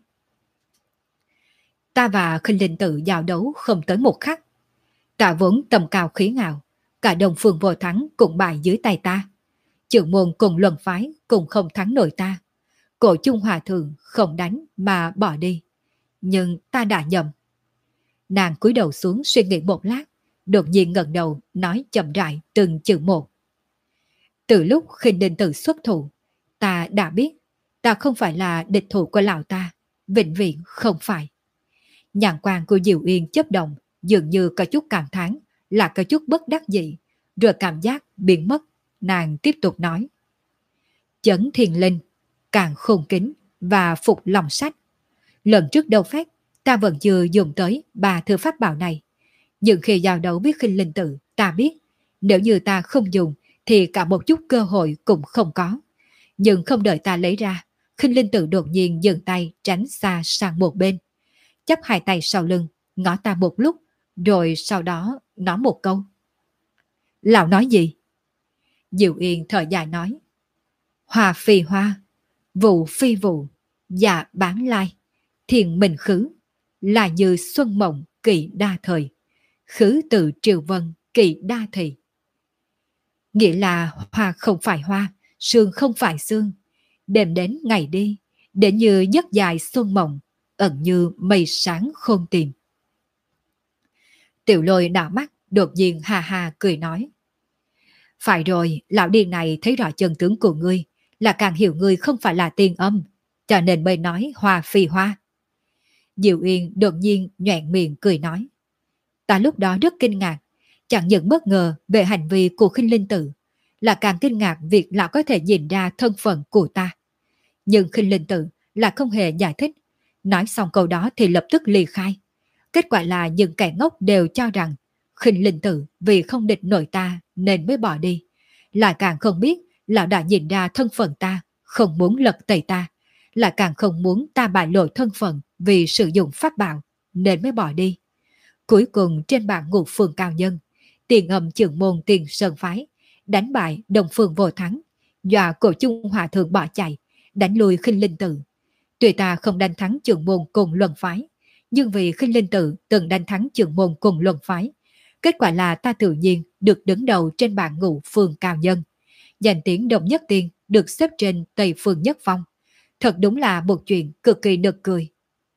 Ta và Khinh Linh Tự giao đấu không tới một khắc. Ta vốn tầm cao khí ngạo, cả Đồng Phương Vô Thắng cũng bại dưới tay ta. Trưởng môn cùng luận phái cũng không thắng nổi ta. Cổ chung hòa thượng không đánh mà bỏ đi. Nhưng ta đã nhầm. Nàng cúi đầu xuống suy nghĩ một lát, đột nhiên ngẩng đầu nói chậm rãi từng chữ một. Từ lúc Khinh Linh Tự xuất thủ, ta đã biết ta không phải là địch thủ của lão ta, vĩnh viễn không phải. Nhãn quan của Diệu Yên chớp động, dường như có chút cảm thán, là có chút bất đắc dĩ, rồi cảm giác biến mất. Nàng tiếp tục nói. Chấn Thiên Linh, càng khôn kính và phục lòng sách. Lần trước đấu phép, ta vẫn chưa dùng tới 3 thư pháp bảo này. Nhưng khi giao đấu với Khinh Linh Tự, ta biết, nếu như ta không dùng, thì cả một chút cơ hội cũng không có. Nhưng không đợi ta lấy ra, Khinh Linh Tự đột nhiên dừng tay tránh xa sang một bên. Chắp hai tay sau lưng, ngó ta một lúc, rồi sau đó nói một câu. Lão nói gì? Diệu Yên thở dài nói. Hoa phi hoa, vụ phi vụ, dạ bán lai, thiền mình khứ, là như xuân mộng kỳ đa thời, khứ từ triều vân kỳ đa thị. Nghĩa là hoa không phải hoa, sương không phải sương, đêm đến ngày đi, để như giấc dài xuân mộng, ẩn như mây sáng khôn tìm. Tiểu Lôi đảo mắt, đột nhiên hà hà cười nói. Phải rồi, lão điên này thấy rõ chân tướng của ngươi, là càng hiểu ngươi không phải là tiên âm, cho nên mới nói hoa phi hoa. Diệu Yên đột nhiên nhoẻn miệng cười nói. Ta lúc đó rất kinh ngạc, chẳng những bất ngờ về hành vi của Khinh Linh Tự, là càng kinh ngạc việc lão có thể nhìn ra thân phận của ta. Nhưng Khinh Linh Tự là không hề giải thích, nói xong câu đó thì lập tức ly khai. Kết quả là những kẻ ngốc đều cho rằng Khinh Linh Tự vì không địch nổi ta nên mới bỏ đi. Lại càng không biết lão đã nhìn ra thân phận ta, không muốn lật tẩy ta. Lại càng không muốn ta bại lộ thân phận vì sử dụng pháp bảo nên mới bỏ đi. Cuối cùng trên bảng Ngũ Phương cao nhân, Tiền Âm trưởng môn Tiền Sơn phái đánh bại Đồng Phương Vô Thắng, dọa cổ chung hòa thượng bỏ chạy, đánh lui Khinh Linh Tự. Tuy ta không đánh thắng trưởng môn cùng luân phái, nhưng vì Khinh Linh Tự từng đánh thắng trưởng môn cùng luân phái, kết quả là ta tự nhiên được đứng đầu trên bảng Ngũ Phương cao nhân. Danh tiếng Đồng Nhất Tiên được xếp trên Tây Phương Nhất Phong. Thật đúng là một chuyện cực kỳ nực cười.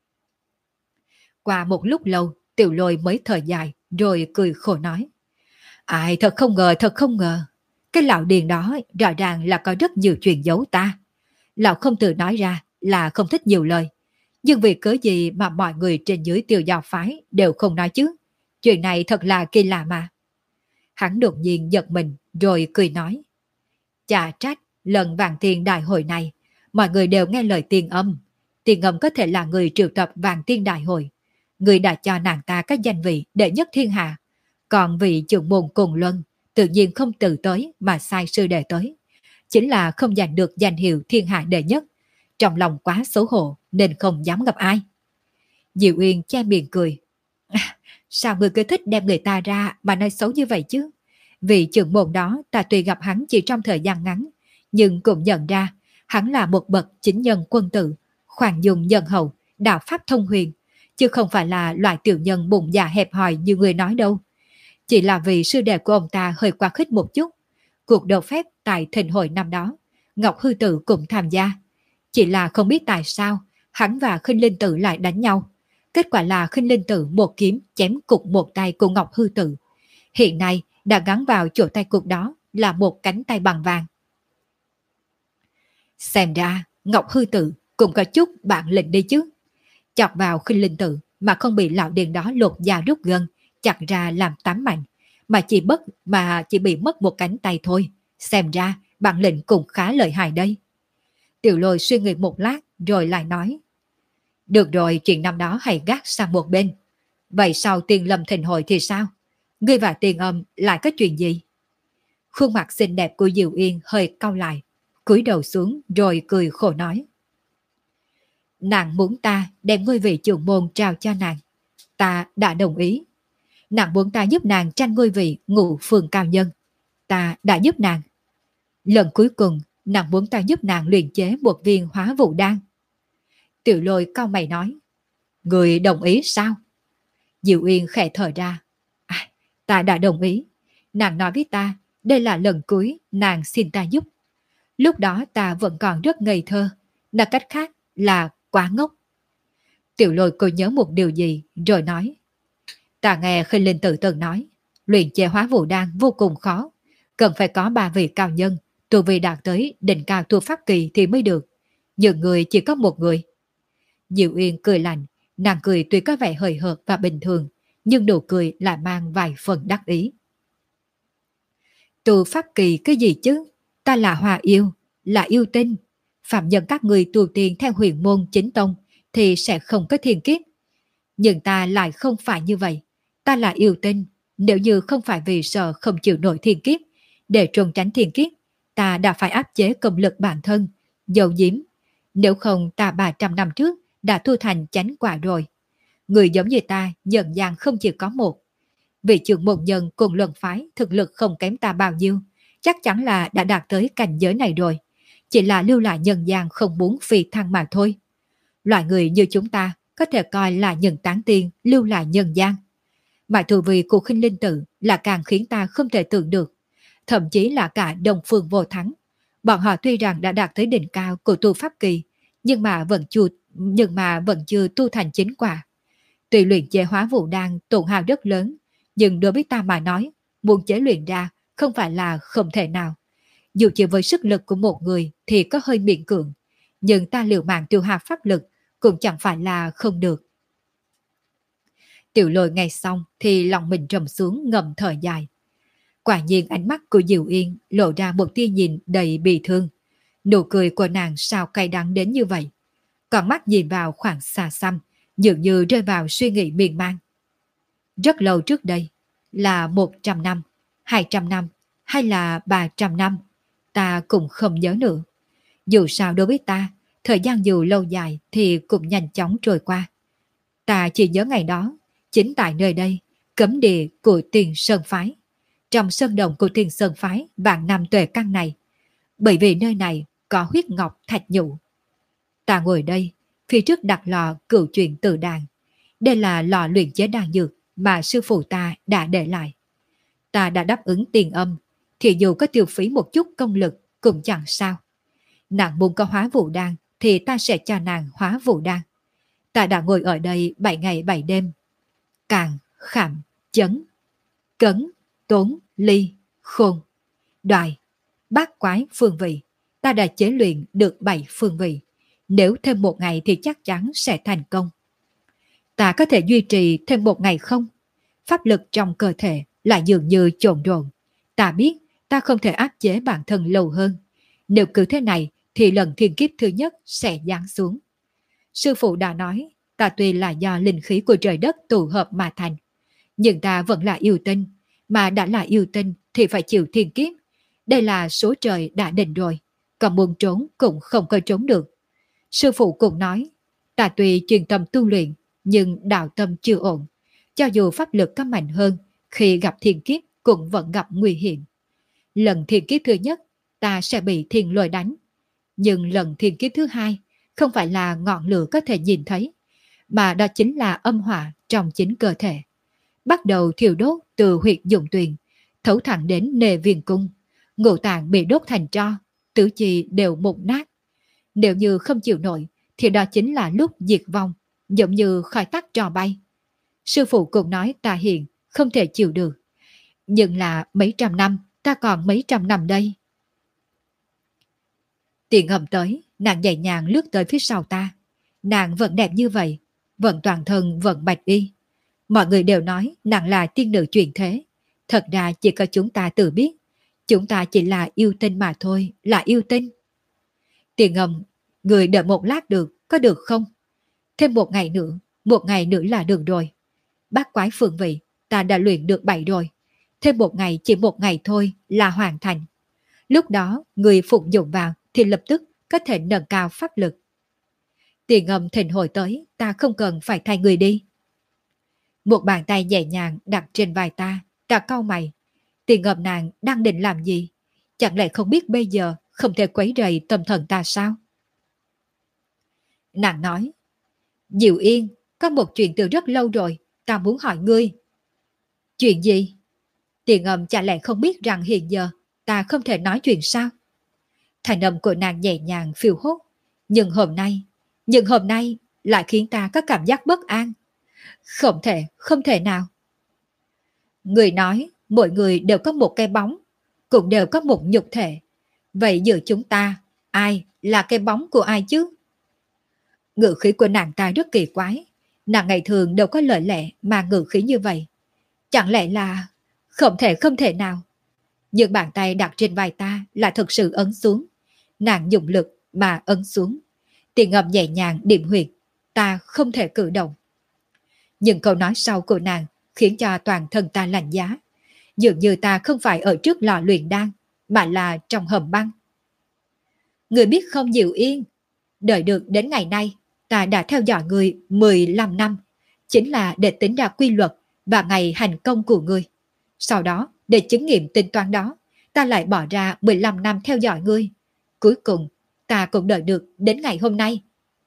Qua một lúc lâu, Tiểu Lôi mới thở dài, rồi cười khổ nói. Ai, thật không ngờ, thật không ngờ. Cái lão điền đó rõ ràng là có rất nhiều chuyện giấu ta. Lão không tự nói ra là không thích nhiều lời. Nhưng vì cớ gì mà mọi người trên dưới Tiêu Giao phái đều không nói chứ? Chuyện này thật là kỳ lạ mà. Hắn đột nhiên giật mình rồi cười nói. Chà trách, lần Vạn Tiên đại hội này, mọi người đều nghe lời Tiên Âm. Tiên Âm có thể là người triệu tập Vạn Tiên đại hội. Người đã cho nàng ta các danh vị đệ nhất thiên hạ. Còn vị trưởng môn Cùng Luân tự nhiên không từ tới mà sai sư đệ tới. Chính là không giành được danh hiệu thiên hạ đệ nhất. Trong lòng quá xấu hổ nên không dám gặp ai. Diệu Uyên che miệng cười. Sao người cứ thích đem người ta ra mà nói xấu như vậy chứ? Vị trưởng môn đó ta tuy gặp hắn chỉ trong thời gian ngắn, nhưng cũng nhận ra hắn là một bậc chính nhân quân tử, khoan dung nhân hậu, đạo pháp thông huyền, chứ không phải là loại tiểu nhân bụng dạ hẹp hòi như người nói đâu. Chỉ là vì sư đệ của ông ta hơi quá khích một chút. Cuộc đấu phép tại thịnh hội năm đó, Ngọc Hư Tử cũng tham gia. Chỉ là không biết tại sao hắn và Khinh Linh Tử lại đánh nhau. Kết quả là Khinh Linh Tử một kiếm chém cục một tay của Ngọc Hư Tử. Hiện nay đã gắn vào chỗ tay cục đó là một cánh tay bằng vàng. Xem ra Ngọc Hư Tử cũng có chút bản lĩnh đi chứ. Chọc vào Khinh Linh Tử mà không bị lão điền đó lột da rút gân, chặt ra làm tám mảnh, mà chỉ bị mất một cánh tay thôi. Xem ra bản lĩnh cũng khá lợi hại đây. Tiểu Lôi suy nghĩ một lát rồi lại nói. Được rồi, chuyện năm đó hãy gác sang một bên. Vậy sau Tiên Lâm thịnh hội thì sao? Ngươi và Tiên Âm lại có chuyện gì? Khuôn mặt xinh đẹp của Diệu Yên hơi cau lại, cúi đầu xuống rồi cười khổ nói. Nàng muốn ta đem ngôi vị trưởng môn trao cho nàng. Ta đã đồng ý. Nàng muốn ta giúp nàng tranh ngôi vị ngũ phường cao nhân. Ta đã giúp nàng. Lần cuối cùng, nàng muốn ta giúp nàng luyện chế một viên hóa vũ đan. Tiểu Lôi cau mày nói. Người đồng ý sao? Diệu Uyên khẽ thở ra. Ta đã đồng ý. Nàng nói với ta, đây là lần cuối nàng xin ta giúp. Lúc đó ta vẫn còn rất ngây thơ. Nói cách khác là quá ngốc. Tiểu Lôi cô nhớ một điều gì rồi nói. Ta nghe Khinh Linh Tử từng nói, luyện chế hóa vũ đan vô cùng khó. Cần phải có 3 vị cao nhân, tu vi đạt tới đỉnh cao tu pháp kỳ thì mới được. Nhưng người chỉ có một người. Diệu Uyên cười lạnh, nàng cười tuy có vẻ hời hợt và bình thường, nhưng nụ cười lại mang vài phần đắc ý. Tu pháp kỳ cái gì chứ? Ta là Hòa Yêu, là yêu tinh. Phạm nhân các người tu tiên theo huyền môn chính tông thì sẽ không có thiên kiếp. Nhưng ta lại không phải như vậy. Ta là yêu tinh. Nếu như không phải vì sợ không chịu nổi thiên kiếp, để trốn tránh thiên kiếp, ta đã phải áp chế công lực bản thân, giấu giếm. Nếu không ta 300 năm trước đã thu thành chánh quả rồi. Người giống như ta nhân gian không chỉ có một. Vị trưởng môn nhân cùng luận phái thực lực không kém ta bao nhiêu, chắc chắn là đã đạt tới cảnh giới này rồi. Chỉ là lưu lại nhân gian không muốn phi thăng mà thôi. Loại người như chúng ta có thể coi là những tán tiên lưu lại nhân gian. Mà thù vị của Khinh Linh Tử là càng khiến ta không thể tưởng được. Thậm chí là cả Đông Phương Vô Thắng. Bọn họ tuy rằng đã đạt tới đỉnh cao của tu pháp kỳ, nhưng mà vẫn chưa tu thành chính quả. Tuy luyện chế hóa vũ đan tổn hao rất lớn, nhưng đối với ta mà nói, muốn chế luyện ra không phải là không thể nào. Dù chỉ với sức lực của một người thì có hơi miễn cưỡng, nhưng ta liều mạng tiêu hao pháp lực cũng chẳng phải là không được. Tiểu Lôi nghe xong thì lòng mình trầm xuống ngầm thở dài. Quả nhiên ánh mắt của Diệu Yên lộ ra một tia nhìn đầy bi thương. Nụ cười của nàng sao cay đắng đến như vậy. Còn mắt nhìn vào khoảng xa xăm, dường như rơi vào suy nghĩ miên man. Rất lâu trước đây, là 100 năm, 200 năm hay là 300 năm, ta cũng không nhớ nữa. Dù sao đối với ta, thời gian dù lâu dài thì cũng nhanh chóng trôi qua. Ta chỉ nhớ ngày đó, chính tại nơi đây, cấm địa của Tiền Sơn Phái. Trong sơn động của Tiền Sơn Phái vạn năm tuệ căn này, bởi vì nơi này có huyết ngọc thạch nhũ. Ta ngồi đây, phía trước đặt lò cửu truyền tử đàn. Đây là lò luyện chế đan dược mà sư phụ ta đã để lại. Ta đã đáp ứng tiền âm, thì dù có tiêu phí một chút công lực cũng chẳng sao. Nàng muốn có hóa vũ đan thì ta sẽ cho nàng hóa vũ đan. Ta đã ngồi ở đây 7 ngày 7 đêm. Càng, khảm, chấn, cấn, tốn, ly, khôn, đoài, bát quái phương vị. Ta đã chế luyện được 7 phương vị. Nếu thêm một ngày thì chắc chắn sẽ thành công. Ta có thể duy trì thêm một ngày không? Pháp lực trong cơ thể lại dường như chồn rộn. Ta biết ta không thể áp chế bản thân lâu hơn. Nếu cứ thế này thì lần thiên kiếp thứ nhất sẽ giáng xuống. Sư phụ đã nói, ta tuy là do linh khí của trời đất tụ hợp mà thành, nhưng ta vẫn là yêu tinh, mà đã là yêu tinh thì phải chịu thiên kiếp. Đây là số trời đã định rồi, còn muốn trốn cũng không có trốn được. Sư phụ cũng nói, ta tuy chuyên tâm tu luyện, nhưng đạo tâm chưa ổn. Cho dù pháp lực có mạnh hơn, khi gặp thiên kiếp cũng vẫn gặp nguy hiểm. Lần thiên kiếp thứ nhất, ta sẽ bị thiên lôi đánh. Nhưng lần thiên kiếp thứ hai, không phải là ngọn lửa có thể nhìn thấy, mà đó chính là âm hỏa trong chính cơ thể. Bắt đầu thiêu đốt từ huyệt dụng tuyền, thấu thẳng đến nề viền cung. Ngũ tạng bị đốt thành tro, tứ chi đều mục nát. Nếu như không chịu nổi, thì đó chính là lúc diệt vong, giống như khói tắt trò bay. Sư phụ cũng nói ta hiện không thể chịu được. Nhưng là mấy trăm năm, ta còn mấy trăm năm đây. Tiền Ngầm tới, nàng nhẹ nhàng lướt tới phía sau ta. Nàng vẫn đẹp như vậy, vẫn toàn thân vẫn bạch y. Mọi người đều nói nàng là tiên nữ truyền thế. Thật ra chỉ có chúng ta tự biết. Chúng ta chỉ là yêu tinh mà thôi, là yêu tinh. Tiền Ngầm, người đợi một lát được, có được không? Thêm một ngày nữa là được rồi. Bát quái phương vị, ta đã luyện được 7 rồi. Thêm một ngày, chỉ một ngày thôi là hoàn thành. Lúc đó, người phục dụng vào thì lập tức có thể nâng cao pháp lực. Tiền Ngầm thịnh hồi tới, ta không cần phải thay người đi. Một bàn tay nhẹ nhàng đặt trên vai ta, ta cau mày. Tiền Ngầm nàng đang định làm gì? Chẳng lẽ không biết bây giờ không thể quấy rầy tâm thần ta sao? Nàng nói, Diệu Yên, có một chuyện từ rất lâu rồi, ta muốn hỏi ngươi. Chuyện gì? Tiền Ngầm chả lẽ không biết rằng hiện giờ ta không thể nói chuyện sao? Thành âm của nàng nhẹ nhàng phiêu hốt, nhưng hôm nay lại khiến ta có cảm giác bất an. Không thể nào. Người nói, mỗi người đều có một cái bóng, cũng đều có một nhục thể. Vậy giữa chúng ta, ai là cái bóng của ai chứ? Ngữ khí của nàng ta rất kỳ quái. Nàng ngày thường đâu có lời lẽ mà ngữ khí như vậy. Chẳng lẽ là... không thể nào. Nhưng bàn tay đặt trên vai ta là thực sự ấn xuống. Nàng dùng lực mà ấn xuống. Tiền Ngầm nhẹ nhàng điểm huyệt. Ta không thể cử động. Nhưng câu nói sau của nàng khiến cho toàn thân ta lạnh giá. Dường như ta không phải ở trước lò luyện đan, mà là trong hầm băng. Người biết không Diệu Yên, đợi được đến ngày nay, ta đã theo dõi người 15 năm, chính là để tính ra quy luật và ngày hành công của người. Sau đó, để chứng nghiệm tính toán đó, ta lại bỏ ra 15 năm theo dõi ngươi. Cuối cùng, ta cũng đợi được đến ngày hôm nay.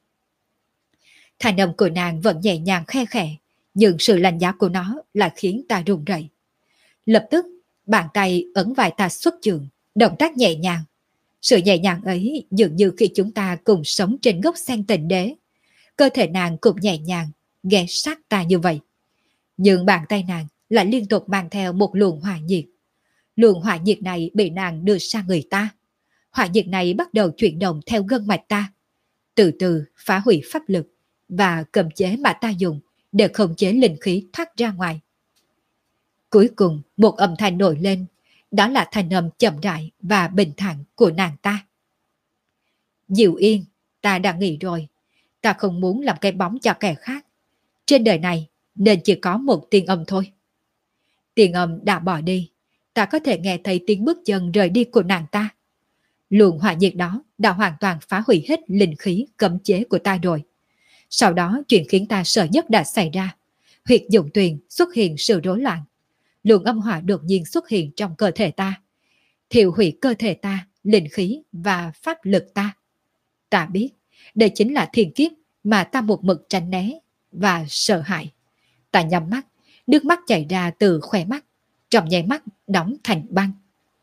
Thành âm của nàng vẫn nhẹ nhàng khe khẽ, nhưng sự lạnh giá của nó lại khiến ta run rẩy. Lập tức, bàn tay ấn vai ta xuất trường, động tác nhẹ nhàng. Sự nhẹ nhàng ấy dường như khi chúng ta cùng sống trên gốc sen tịnh đế. Cơ thể nàng cũng nhẹ nhàng, ghé sát ta như vậy. Nhưng bàn tay nàng lại liên tục mang theo một luồng hỏa nhiệt. Luồng hỏa nhiệt này bị nàng đưa sang người ta. Hỏa nhiệt này bắt đầu chuyển động theo gân mạch ta, từ từ phá hủy pháp lực và cầm chế mà ta dùng để khống chế linh khí thoát ra ngoài. Cuối cùng một âm thanh nổi lên, đó là thanh âm chậm rãi và bình thản của nàng ta. Diệu Yên, ta đã nghĩ rồi, ta không muốn làm cái bóng cho kẻ khác. Trên đời này nên chỉ có một tiên âm thôi. Tiên âm đã bỏ đi, ta có thể nghe thấy tiếng bước chân rời đi của nàng ta. Luồng hỏa nhiệt đó đã hoàn toàn phá hủy hết linh khí cấm chế của ta rồi. Sau đó chuyện khiến ta sợ nhất đã xảy ra. Huyệt dụng tuyền xuất hiện sự rối loạn. Luồng âm hỏa đột nhiên xuất hiện trong cơ thể ta, thiêu hủy cơ thể ta, linh khí và pháp lực ta. Ta biết, đây chính là thiên kiếp mà ta một mực tránh né và sợ hãi. Ta nhắm mắt, nước mắt chảy ra từ khóe mắt, trong nháy mắt đóng thành băng.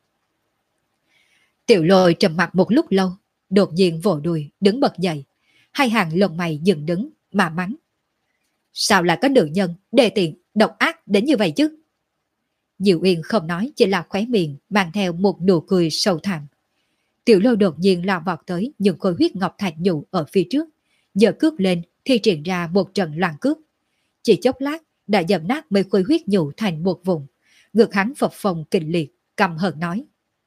Tiểu Lôi trầm mặt một lúc lâu, đột nhiên vỗ đùi, đứng bật dậy. Hai hàng lông mày dựng đứng, mà mắng. Sao lại có nữ nhân, đề tiện, độc ác đến như vậy chứ? Diệu Yên không nói, chỉ là khóe miệng, mang theo một nụ cười sâu thẳm. Tiểu Lôi đột nhiên lao vọt tới những khối huyết ngọc thạch nhũ ở phía trước, giờ cước lên thì triển ra một trận loạn cước. Chỉ chốc lát đã dầm nát mấy khối huyết nhũ thành một vùng. Ngực hắn phập phồng kịch liệt, căm hờn nói: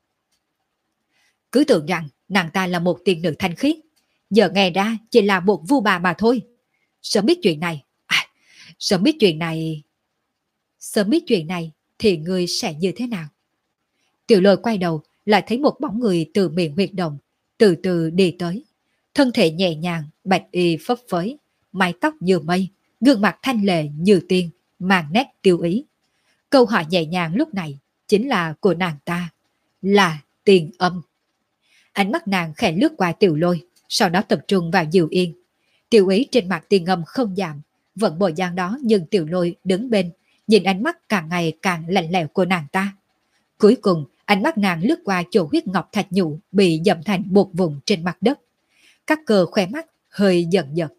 cứ tưởng rằng nàng ta là một tiên nữ thanh khiết, giờ nghe ra chỉ là một vu bà mà thôi. Sớm biết chuyện này, sớm biết chuyện này, sớm biết chuyện này thì ngươi sẽ như thế nào? Tiểu Lôi quay đầu lại thấy một bóng người từ miệng huyệt động từ từ đi tới, thân thể nhẹ nhàng, bạch y phấp phới, mái tóc như mây, gương mặt thanh lệ như tiên, mang nét tiêu ý. Câu hỏi nhẹ nhàng lúc này chính là của nàng ta, là Tiền Âm. Ánh mắt nàng khẽ lướt qua Tiểu Lôi, sau đó tập trung vào Diệu Yên. Tiêu ý trên mặt Tiền Âm không giảm, vẫn bộ dáng đó, nhưng Tiểu Lôi đứng bên, nhìn ánh mắt càng ngày càng lạnh lẽo của nàng ta. Cuối cùng, ánh mắt nàng lướt qua chỗ huyết ngọc thạch nhũ bị dầm thành một vùng trên mặt đất. Các cơ khóe mắt hơi giật giật.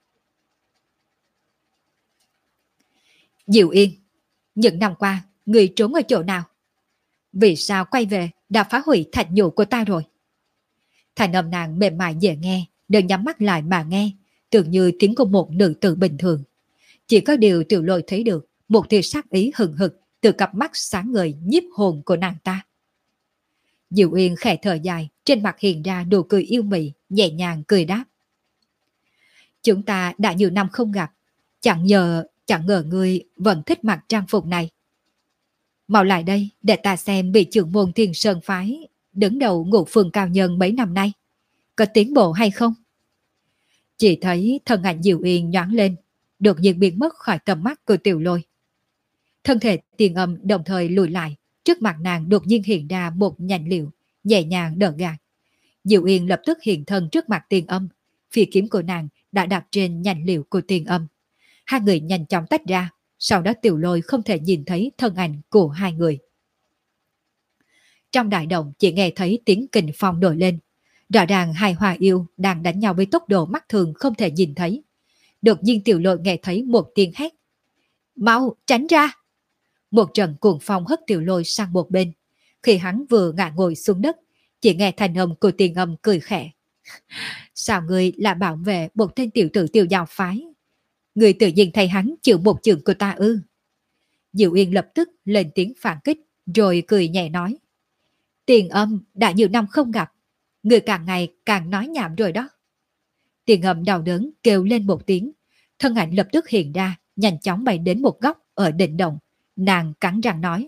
Diệu Yên, những năm qua, người trốn ở chỗ nào? Vì sao quay về đã phá hủy thạch nhũ của ta rồi? Thành âm nàng mềm mại dễ nghe, đừng nhắm mắt lại mà nghe, tưởng như tiếng của một nữ tử bình thường. Chỉ có điều Tiểu Lôi thấy được một tia sát ý hừng hực từ cặp mắt sáng ngời nhiếp hồn của nàng ta. Diệu Yên khẽ thở dài, trên mặt hiện ra nụ cười yêu mị, nhẹ nhàng cười đáp: chúng ta đã nhiều năm không gặp, chẳng ngờ ngươi vẫn thích mặc trang phục này. Mau lại đây để ta xem bị trưởng môn Thiên Sơn phái đứng đầu Ngũ Phương cao nhân mấy năm nay có tiến bộ hay không. Chỉ thấy thân ảnh Diệu Yên nhoáng lên, đột nhiên biến mất khỏi tầm mắt của Tiểu Lôi. Thân thể Tiền Âm đồng thời lùi lại, trước mặt nàng đột nhiên hiện ra một nhành liệu, nhẹ nhàng đỡ gạt. Diệu Yên lập tức hiện thân trước mặt Tiền Âm, phi kiếm của nàng đã đặt trên nhành liệu của Tiền Âm. Hai người nhanh chóng tách ra, sau đó Tiểu Lôi không thể nhìn thấy thân ảnh của hai người. Trong đại động chỉ nghe thấy tiếng kình phong nổi lên, rõ ràng hai hòa yêu đang đánh nhau với tốc độ mắt thường không thể nhìn thấy. Đột nhiên Tiểu Lôi nghe thấy một tiếng hét: mau tránh ra! Một trận cuồng phong hất Tiểu Lôi sang một bên. Khi hắn vừa ngã ngồi xuống đất, chỉ nghe thanh âm của Tiền Âm cười khẽ: sao ngươi lại bảo vệ một tên tiểu tử Tiểu giáo phái? Ngươi tự nhiên thay hắn chịu một chưởng của ta ư? Diệu Yên lập tức lên tiếng phản kích, rồi cười nhẹ nói: Tiền Âm, đã nhiều năm không gặp, người càng ngày càng nói nhảm rồi đó. Tiền Âm đau đớn kêu lên một tiếng, thân ảnh lập tức hiện ra, nhanh chóng bay đến một góc ở đỉnh động. Nàng cắn răng nói: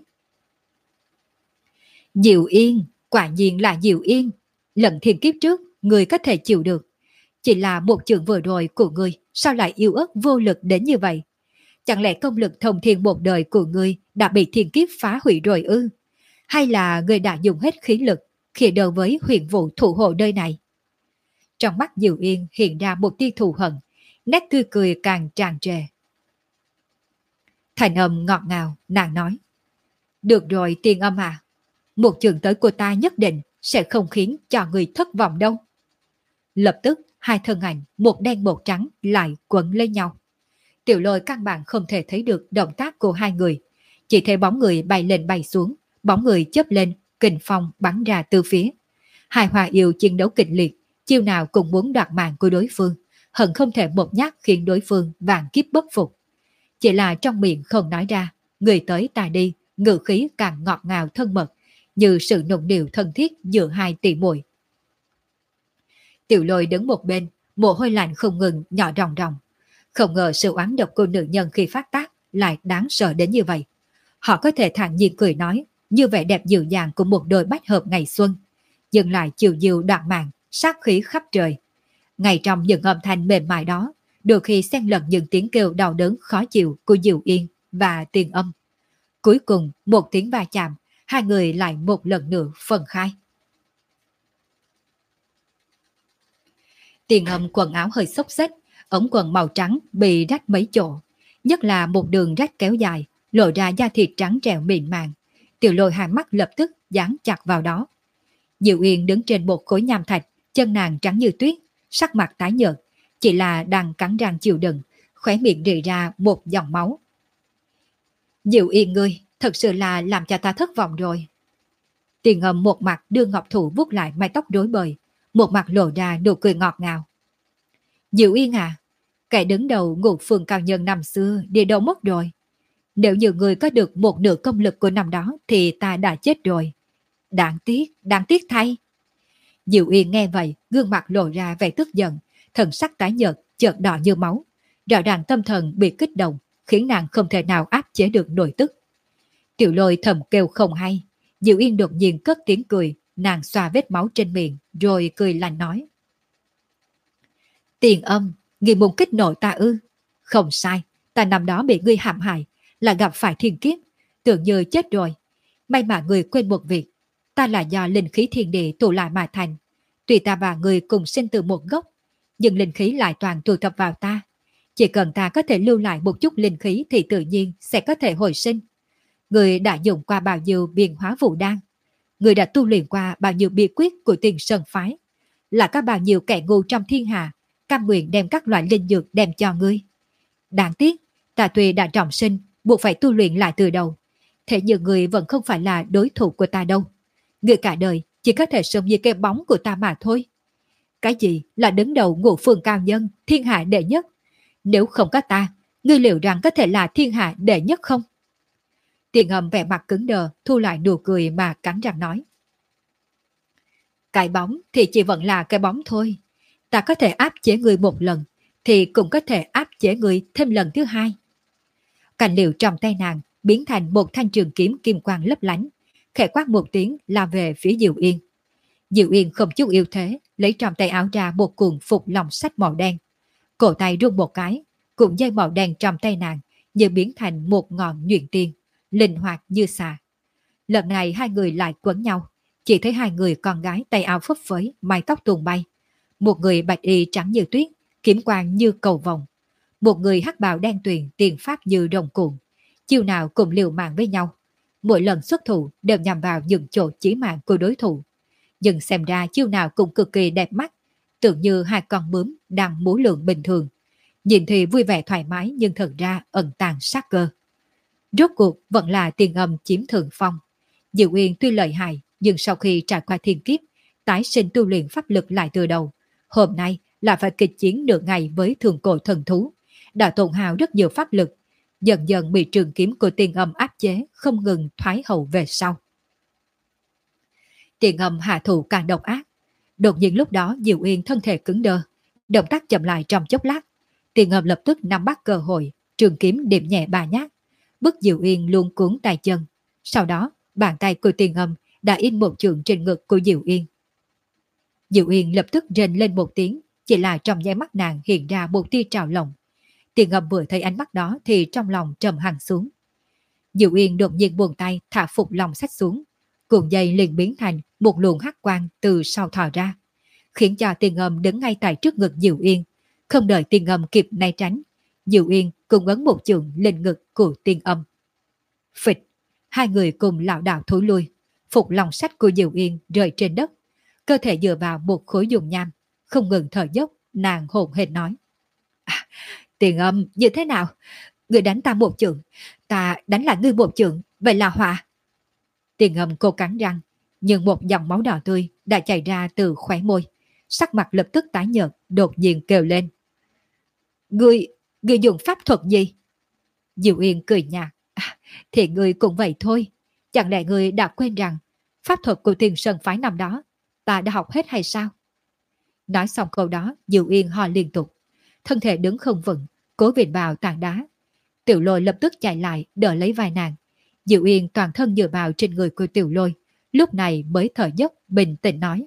Diệu Yên, quả nhiên là Diệu Yên. Lần thiên kiếp trước, người có thể chịu được. Chỉ là một chưởng vừa rồi của người, sao lại yếu ớt vô lực đến như vậy? Chẳng lẽ công lực thông thiên một đời của người đã bị thiên kiếp phá hủy rồi ư? Hay là người đã dùng hết khí lực khi đầu với huyền vụ thủ hộ nơi này? Trong mắt Diệu Yên hiện ra một tia thù hận, nét tươi cười càng tràn trề. Thành âm ngọt ngào, nàng nói: được rồi Tiền Âm à, một chưởng tới của ta nhất định sẽ không khiến cho người thất vọng đâu. Lập tức hai thân ảnh một đen một trắng lại quấn lên nhau. Tiểu Lôi căn bản không thể thấy được động tác của hai người, chỉ thấy bóng người bay lên bay xuống, bóng người chớp lên, kình phong bắn ra từ phía. Hai hòa yêu chiến đấu kịch liệt, chiêu nào cũng muốn đoạt mạng của đối phương, hận không thể một nhát khiến đối phương vạn kiếp bất phục. Chỉ là trong miệng không nói ra, người tới ta đi, ngữ khí càng ngọt ngào thân mật, như sự nồng điệu thân thiết giữa hai tỷ muội. Tiểu Lôi đứng một bên, mồ hôi lạnh không ngừng nhỏ ròng ròng. Không ngờ sự oán độc của nữ nhân khi phát tác lại đáng sợ đến như vậy. Họ có thể thản nhiên cười nói, như vẻ đẹp dịu dàng của một đôi bách hợp ngày xuân, dừng lại chiều diều đoạn màng, sát khí khắp trời. Ngay trong những âm thanh mềm mại đó, đôi khi xen lẫn những tiếng kêu đau đớn khó chịu của Diệu Yên và Tiền Âm. Cuối cùng một tiếng va chạm, hai người lại một lần nữa phân khai. Tiền Âm quần áo hơi xốc xếch, ống quần màu trắng bị rách mấy chỗ, nhất là một đường rách kéo dài, lộ ra da thịt trắng trẻo mịn màng. Tiểu Lôi hai mắt lập tức dán chặt vào đó. Diệu Yên đứng trên một khối nham thạch, chân nàng trắng như tuyết, sắc mặt tái nhợt, chỉ là đang cắn răng chịu đựng, khóe miệng rỉ ra một dòng máu. Diệu Yên ngươi, thật sự là làm cho ta thất vọng rồi. Tiền Ngâm một mặt đưa ngọc thủ vuốt lại mái tóc rối bời, một mặt lộ ra nụ cười ngọt ngào. Diệu Yên à, kẻ đứng đầu Ngũ Phường cao nhân năm xưa đi đâu mất rồi? Nếu như người có được một nửa công lực của năm đó thì ta đã chết rồi. Đáng tiếc thay. Diệu Yên nghe vậy, gương mặt lộ ra vẻ tức giận, thần sắc tái nhợt, chợt đỏ như máu. Rõ ràng tâm thần bị kích động, khiến nàng không thể nào áp chế được nỗi tức. Tiểu Lôi thầm kêu không hay. Diệu Yên đột nhiên cất tiếng cười, nàng xoa vết máu trên miệng, rồi cười lạnh nói. Tiền Âm, ngươi muốn kích nộ ta ư? Không sai, ta năm đó bị ngươi hãm hại, là gặp phải thiên kiếp, tưởng như chết rồi. May mà ngươi quên một việc, ta là do linh khí thiên địa tụ lại mà thành. Tuy ta và ngươi cùng sinh từ một gốc, nhưng linh khí lại toàn tụ tập vào ta. Chỉ cần ta có thể lưu lại một chút linh khí thì tự nhiên sẽ có thể hồi sinh. Ngươi đã dùng qua bao nhiêu biện hóa vũ đan? Ngươi đã tu luyện qua bao nhiêu bí quyết của Tiền Sơn phái? Là có bao nhiêu kẻ ngu trong thiên hạ cam nguyện đem các loại linh dược đem cho ngươi? Đáng tiếc, ta tuy đã trọng sinh, buộc phải tu luyện lại từ đầu. Thế nhưng ngươi vẫn không phải là đối thủ của ta đâu. Ngươi cả đời chỉ có thể sống như cái bóng của ta mà thôi. Cái gì là đứng đầu Ngũ Phường cao nhân, thiên hạ đệ nhất? Nếu không có ta, ngươi liệu rằng có thể là thiên hạ đệ nhất không? Tiền Ngâm vẻ mặt cứng đờ, thu lại nụ cười mà cắn răng nói. Cái bóng thì chỉ vẫn là cái bóng thôi. Ta có thể áp chế ngươi một lần, thì cũng có thể áp chế ngươi thêm lần thứ hai. Cành liễu trong tay nàng biến thành một thanh trường kiếm kim quang lấp lánh, khẽ quát một tiếng lao về phía Diệu Yên. Diệu Yên không chút yếu thế, lấy trong tay áo ra một cuộn phục lòng sách màu đen. Cổ tay rung một cái, cuộn dây màu đen trong tay nàng như biến thành một ngọn nhuyễn tiên, linh hoạt như xà. Lần này hai người lại quấn nhau, chỉ thấy hai người con gái tay áo phấp phới, mái tóc tung bay. Một người bạch y trắng như tuyết, kiếm quang như cầu vồng. Một người hắc bào đen tuyền, tiền pháp như rồng cuộn. Chiêu nào cùng liều mạng với nhau. Mỗi lần xuất thủ đều nhằm vào những chỗ chí mạng của đối thủ. Nhưng xem ra chiêu nào cũng cực kỳ đẹp mắt, tưởng như hai con bướm đang múa lượn bình thường. Nhìn thì vui vẻ thoải mái nhưng thật ra ẩn tàng sát cơ. Rốt cuộc vẫn là Tiền Âm chiếm thượng phong. Diệu Yên tuy lợi hại, nhưng sau khi trải qua thiên kiếp, tái sinh tu luyện pháp lực lại từ đầu. Hôm nay là phải kịch chiến nửa ngày với thường cổ thần thú, đã tổn hao rất nhiều pháp lực, dần dần bị trường kiếm của Tiền Âm áp chế, không ngừng thoái hậu về sau. Tiền Âm hạ thủ càng độc ác. Đột nhiên lúc đó Diệu Yên thân thể cứng đơ, động tác chậm lại trong chốc lát. Tiền Âm lập tức nắm bắt cơ hội, trường kiếm điểm nhẹ ba nhát, bức Diệu Yên luôn cuốn tay chân. Sau đó, bàn tay của Tiền Âm đã in một chưởng trên ngực của Diệu Yên. Diệu Yên lập tức rên lên một tiếng, chỉ là trong nháy mắt nàng hiện ra một tia trào lòng. Tiền Âm vừa thấy ánh mắt đó thì trong lòng trầm hẳn xuống. Diệu Yên đột nhiên buông tay thả phục lòng sách xuống, cuộn dây liền biến thành một luồng hắc quang từ sau thò ra, khiến cho Tiền Âm đứng ngay tại trước ngực Diệu Yên. Không đợi Tiền Âm kịp né tránh, Diệu Yên cùng ấn một chưởng lên ngực của Tiền Âm. Phịch, hai người cùng lảo đảo thối lui, phục lòng sách của Diệu Yên rơi trên đất, cơ thể dựa vào một khối dùng nham, không ngừng thở dốc, nàng hổn hển nói. Tiền Âm, như thế nào? Người đánh ta một chưởng, ta đánh lại ngươi một chưởng, vậy là hòa. Tiền Âm cô cắn răng, nhưng một dòng máu đỏ tươi đã chảy ra từ khóe môi, sắc mặt lập tức tái nhợt, đột nhiên kêu lên. Ngươi dùng pháp thuật gì? Diệu Yên cười nhạt. Thì ngươi cũng vậy thôi, chẳng lẽ ngươi đã quên rằng pháp thuật của Tiền Sơn phái năm đó ta đã học hết hay sao? Nói xong câu đó, Diệu Yên ho liên tục, thân thể đứng không vững, cố vịn vào tảng đá. Tiểu Lôi lập tức chạy lại đỡ lấy vai nàng. Diệu Yên toàn thân dựa vào trên người của Tiểu Lôi, lúc này mới thở dốc bình tĩnh nói.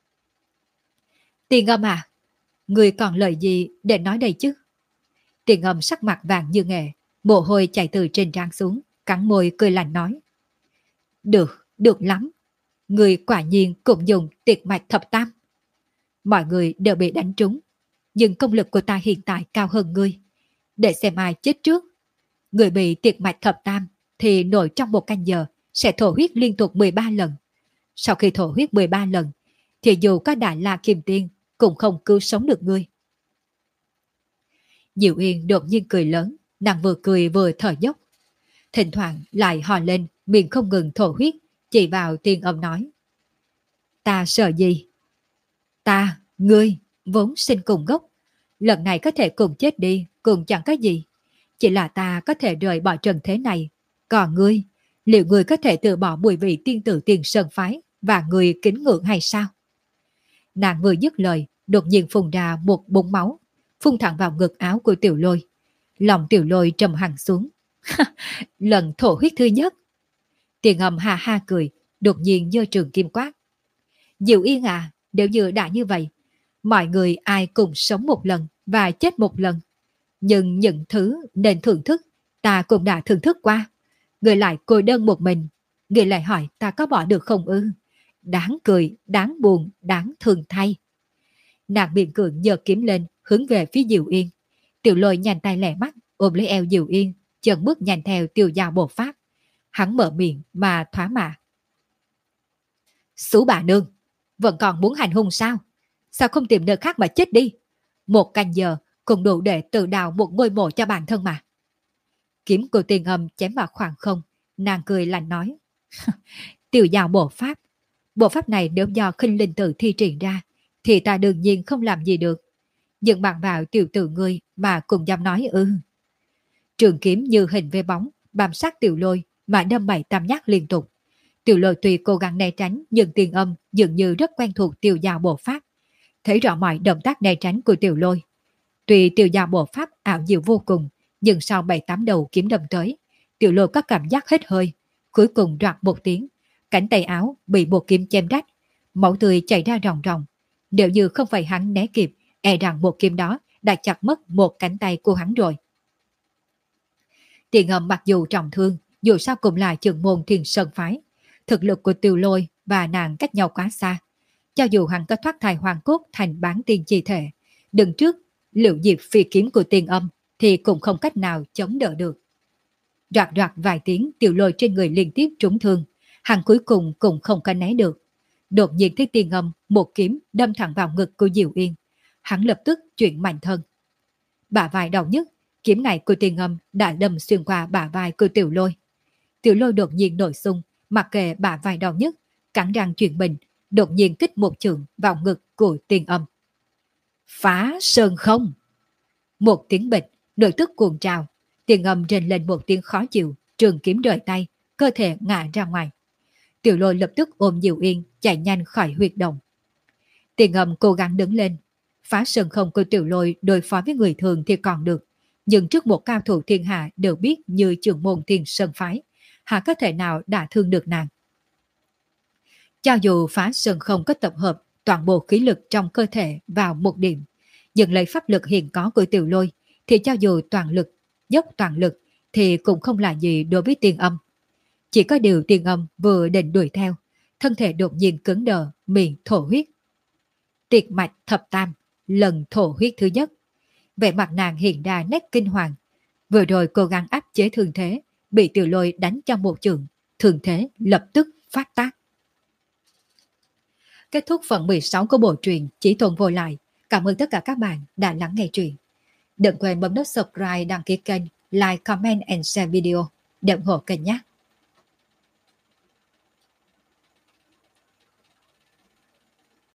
Tiền Âm à, ngươi còn lời gì để nói đây chứ? Tiền Âm sắc mặt vàng như nghệ, mồ hôi chảy từ trên trán xuống, cắn môi cười lạnh nói. Được lắm. Ngươi quả nhiên cũng dùng tiệt mạch thập tam. Mọi người đều bị đánh trúng, nhưng công lực của ta hiện tại cao hơn ngươi. Để xem ai chết trước. Người bị tiệt mạch thập tam thì nổi trong một canh giờ sẽ thổ huyết liên tục 13 lần. Sau khi thổ huyết 13 lần, thì dù có Đại La Kim Tiên cũng không cứu sống được ngươi. Diệu Yên đột nhiên cười lớn, nàng vừa cười vừa thở dốc. Thỉnh thoảng lại hò lên, miệng không ngừng thổ huyết, chỉ vào Tiên Âm nói. Ta sợ gì? Ta, ngươi, vốn sinh cùng gốc. Lần này có thể cùng chết đi, cùng chẳng có gì. Chỉ là ta có thể rời bỏ trần thế này. Còn ngươi, liệu ngươi có thể từ bỏ mùi vị tiên tử Tiền Sơn phái và người kính ngưỡng hay sao? Nàng vừa dứt lời, đột nhiên phun ra một búng máu, phun thẳng vào ngực áo của Tiểu Lôi. Lòng Tiểu Lôi trầm hẳn xuống. Lần thổ huyết thứ nhất. Tiền Âm ha ha cười, đột nhiên giơ trường kim quát. Diệu Yên à, nếu như đã như vậy, mọi người ai cùng sống một lần và chết một lần. Nhưng những thứ nên thưởng thức, ta cũng đã thưởng thức qua. Người lại cô đơn một mình, người lại hỏi ta có bỏ được không ư? Đáng cười, đáng buồn, đáng thương thay. Nàng miệng cường giơ kiếm lên, hướng về phía Diệu Yên. Tiểu Lôi nhanh tay lẹ mắt, ôm lấy eo Diệu Yên, chân bước nhanh theo Tiêu Dao bộ pháp. Hắn mở miệng mà thoá mạ. Sú bà nương, vẫn còn muốn hành hung sao? Sao không tìm nơi khác mà chết đi? 1 canh giờ cũng đủ để tự đào một ngôi mộ cho bản thân mà. Kiếm của Tiền Âm chém vào khoảng không, nàng cười lạnh nói. Tiêu Dao bộ pháp này nếu do khinh linh tử thi triển ra, thì ta đương nhiên không làm gì được. Nhưng bạn vào tiểu tử ngươi mà cùng dám nói ư? Trường kiếm như hình với bóng, bám sát Tiểu Lôi mà đâm 7-8 nhát liên tục. Tiểu Lôi tuy cố gắng né tránh, nhưng Tiền Âm dường như rất quen thuộc Tiêu Dao bộ pháp, thấy rõ mọi động tác né tránh của Tiểu Lôi. Tuy Tiêu Dao bộ pháp ảo diệu vô cùng, nhưng sau 7-8 đầu kiếm đâm tới, Tiểu Lôi có cảm giác hết hơi, cuối cùng đoạt một tiếng, cánh tay áo bị một kiếm chém rách, máu tươi chảy ra ròng ròng. Nếu như không phải hắn né kịp, e rằng một kiếm đó đã chặt mất một cánh tay của hắn rồi. Tiền Âm mặc dù trọng thương, dù sao cũng là trưởng môn Thiên Sơn phái, thực lực của Tiểu Lôi và nàng cách nhau quá xa. Cho dù hắn có thoát thai hoàng cốt thành bán tiên chi thể, đứng trước liệu diệp phi kiếm của Tiền Âm thì cũng không cách nào chống đỡ được. Đoạt đoạt vài tiếng, Tiểu Lôi trên người liên tiếp trúng thương, hắn cuối cùng cũng không có né được. Đột nhiên thấy Tiền Âm một kiếm đâm thẳng vào ngực của Diệu Yên, hắn lập tức chuyển mạnh thân. Bả vai đau nhức, kiếm này của Tiền Âm đã đâm xuyên qua bả vai của Tiểu Lôi. Tiểu Lôi đột nhiên nổi xung, mặc kệ bả vai đau nhức, cắn răng chuyển mình, đột nhiên kích một chưởng vào ngực của Tiền Âm. Phá sơn không! Một tiếng bịch, nội tức cuồng trào, Tiền Âm rên lên một tiếng khó chịu, trường kiếm rời tay, cơ thể ngã ra ngoài. Tiểu Lôi lập tức ôm Diệu Yên chạy nhanh khỏi huyệt động. Tiền Âm cố gắng đứng lên. Phá sơn không của Tiểu Lôi đối phó với người thường thì còn được, nhưng trước một cao thủ thiên hạ đều biết như trưởng môn Thiên Sơn phái, hà có thể nào đả thương được nàng. Cho dù phá sơn không có tập hợp toàn bộ khí lực trong cơ thể vào một điểm, nhưng lấy pháp lực hiện có của Tiểu Lôi thì cho dù toàn lực, dốc toàn lực thì cũng không là gì đối với Tiền Âm. Chỉ có điều Tiền Âm vừa định đuổi theo, thân thể đột nhiên cứng đờ, miệng thổ huyết. Tiệt mạch thập tam, lần thổ huyết thứ nhất. Vẻ mặt nàng hiện ra nét kinh hoàng. Vừa rồi cố gắng áp chế thương thế, bị Tiểu Lôi đánh cho một chưởng, thương thế lập tức phát tác. Kết thúc phần 16 của bộ truyện Chỉ Tồn Vô Lại. Cảm ơn tất cả các bạn đã lắng nghe truyện. Đừng quên bấm nút subscribe, đăng ký kênh, like, comment and share video để ủng hộ kênh nhé.